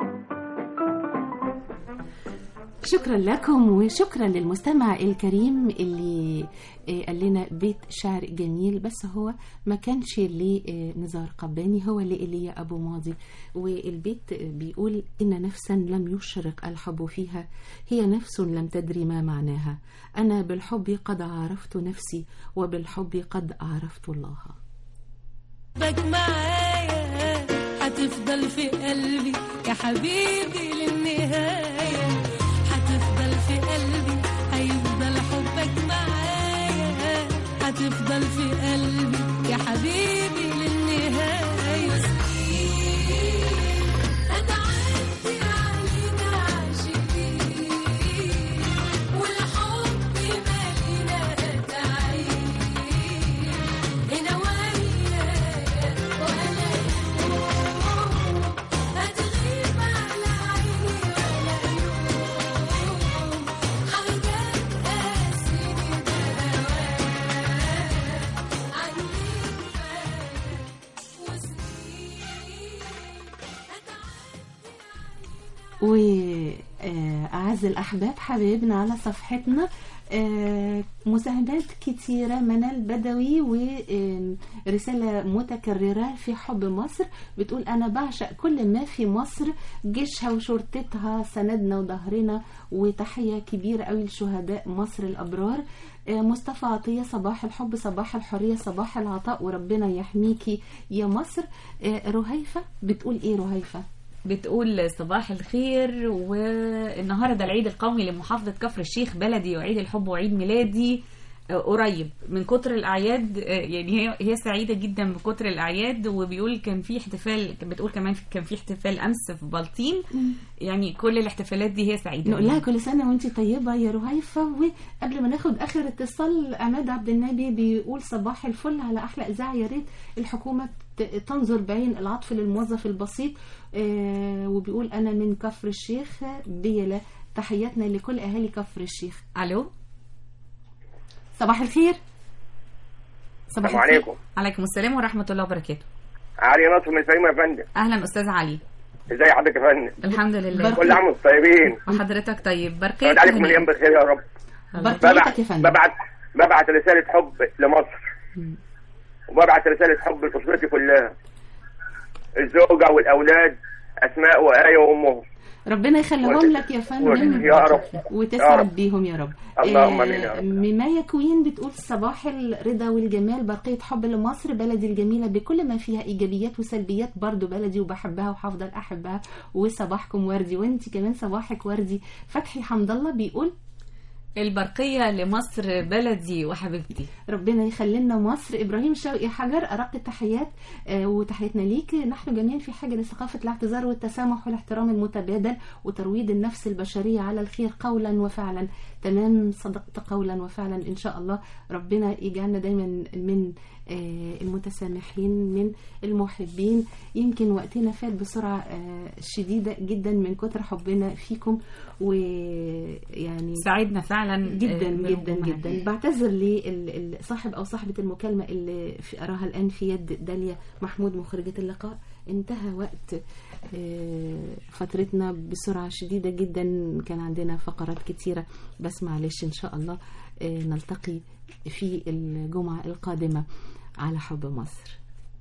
شكرا لكم، وشكرا للمستمع الكريم اللي قال لنا بيت شعر جميل، بس هو ما كانش لنزار قباني، هو لإيليا أبو ماضي. والبيت بيقول: إن نفسا لم يشرق الحب فيها، هي نفس لم تدري ما معناها. أنا بالحب قد عرفت نفسي، وبالحب قد عرفت الله. بك معايا هتفضل في قلبي يا حبيبي للنهاية، هتفضل في قلبي، هيفضل حبك معايا، هتفضل في قلبي يا حبيبي للنهاية. هتعدي علينا عاشقين والحب مالينا تعيين، هنا وأعز الأحباب حبايبنا على صفحتنا مساهمات كتيرة. منال بدوي ورسالة متكررة في حب مصر، بتقول: أنا بعشق كل ما في مصر، جيشها وشرطتها سندنا وظهرنا، وتحية كبيرة قوي لشهداء مصر الأبرار. مصطفى عطية: صباح الحب، صباح الحرية، صباح العطاء، وربنا يحميكي يا مصر. رهيفة بتقول إيه؟ رهيفة بتقول: صباح الخير، والنهارده العيد القومي لمحافظة كفر الشيخ بلدي، وعيد الحب وعيد ميلادي. قريب من كتر الأعياد، يعني هي سعيدة جدا بكتر الأعياد، وبيقول كان في احتفال، بتقول كمان كان في احتفال أمس في بلطيم. يعني كل الاحتفالات دي هي سعيدة. نقول لها كل سنة وانت طيبة يا رهيفة. وقبل ما ناخد آخر اتصال، عماد عبد النبي بيقول صباح الفل على أحلى إذاعة، يا ريت الحكومة تنظر بعين العطف للموظف البسيط. وبيقول أنا من كفر الشيخ بيلا، تحياتنا لكل أهالي كفر الشيخ. ألو، صباح الخير. السلام عليكم. عليكم السلام ورحمة الله وبركاته. علي نصر من الفيوم يا فندم. أهلا أستاذ علي. ازي حضرتك يا فندم؟ الحمد لله. كل عام وانتم طيبين. وحضرتك طيب. بركات عليكم مليون بخير يا رب. بركاتك يا فندم. ببعت رسالة حب لمصر، وببعت رسالة حب لأسرتي كلها، الزوجة والأولاد أسماء وآية وأمهم. ربنا يخليهم لك يا فندم يا رب، وتسعد بيهم يا رب. اللهم امين يا رب. ممايا كوين بتقول صباح الرضا والجمال، برقية حب لمصر بلدي الجميلة بكل ما فيها ايجابيات وسلبيات، برضو بلدي وبحبها وهفضل احبها، وصباحكم وردي، وانت كمان صباحك وردي. فتحي حمد الله بيقول البرقية لمصر بلدي وحبيبتي، ربنا يخلي لنا مصر. إبراهيم شوقي حجر أرق التحيات وتحياتنا ليك. نحن جميعا في حاجة لثقافة الاعتذار والتسامح والاحترام المتبادل وترويض النفس البشرية على الخير قولا وفعلا. تمام، صدقت قولا وفعلا. إن شاء الله ربنا يجعلنا دايما من المتسامحين، من المحبين. يمكن وقتنا فات بسرعة شديدة جدا من كتر حبنا فيكم، ويعني سعدنا فعلا جدا جدا جدا. بعتذر لصاحب أو صاحبة المكالمة اللي أراها الآن في يد داليا محمود مخرجة اللقاء. انتهى وقت فترتنا بسرعة شديدة جدا، كان عندنا فقرات كتيرة، بس معلش إن شاء الله نلتقي في الجمعة القادمة على حب مصر.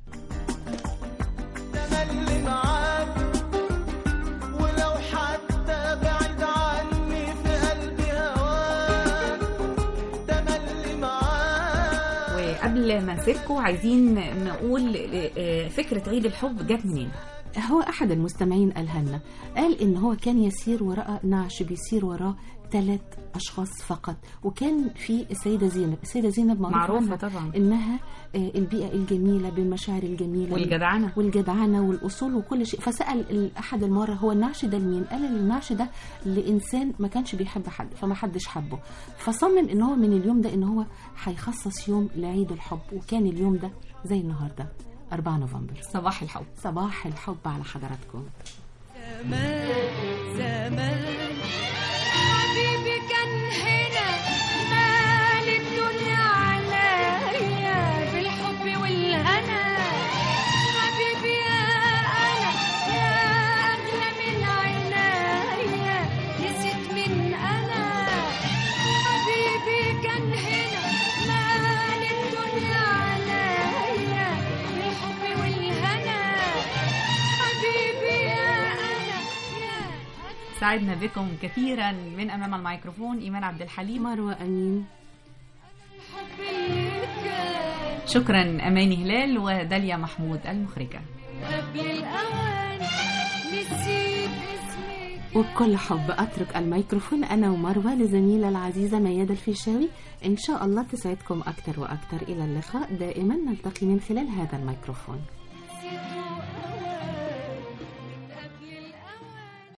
تملي معاك ولو حتى بعيد عني في قلبي هواك، تملي معاك. وقبل ما نسيبكم عايزين نقول فكرة عيد الحب جت منين؟ هو أحد المستمعين قالها لنا، قال إن هو كان يسير وراء نعش بيسير وراه 3 أشخاص فقط، وكان في السيدة زينب. السيدة زينب معروفة طبعا إنها البيئة الجميلة بالمشاعر الجميلة والجدعنة والأصول وكل شيء. فسأل أحد المرة هو النعش ده لمين؟ قال النعش ده لإنسان ما كانش بيحب حد، فما حدش حبه، فصمم إن هو من اليوم ده إن هو هيخصص يوم لعيد الحب. وكان اليوم ده زي النهاردة 4 نوفمبر، صباح الحب. صباح الحب على حضراتكم. زمان حبيبي كان هنا، مال الدنيا عليا بالحب والهنا. حبيبي يا أنا يا أغلى من عينيا، نسيت من أنا. حبيبي كان هنا، مال الدنيا عليا بالحب والهنا. حبيبي يا أنا يا سعدنا بكم كثيرا. من أمام الميكروفون إيمان عبد الحليم، مروة أمين. شكرا أماني هلال وداليا محمود المخرجة. قبل الأوان نسيت اسمك. وبكل حب أترك الميكروفون أنا ومروة لزميلة العزيزة ميادة الفيشاوي. إن شاء الله تسعدكم أكثر وأكثر. إلى اللقاء، دائما نلتقي من خلال هذا الميكروفون.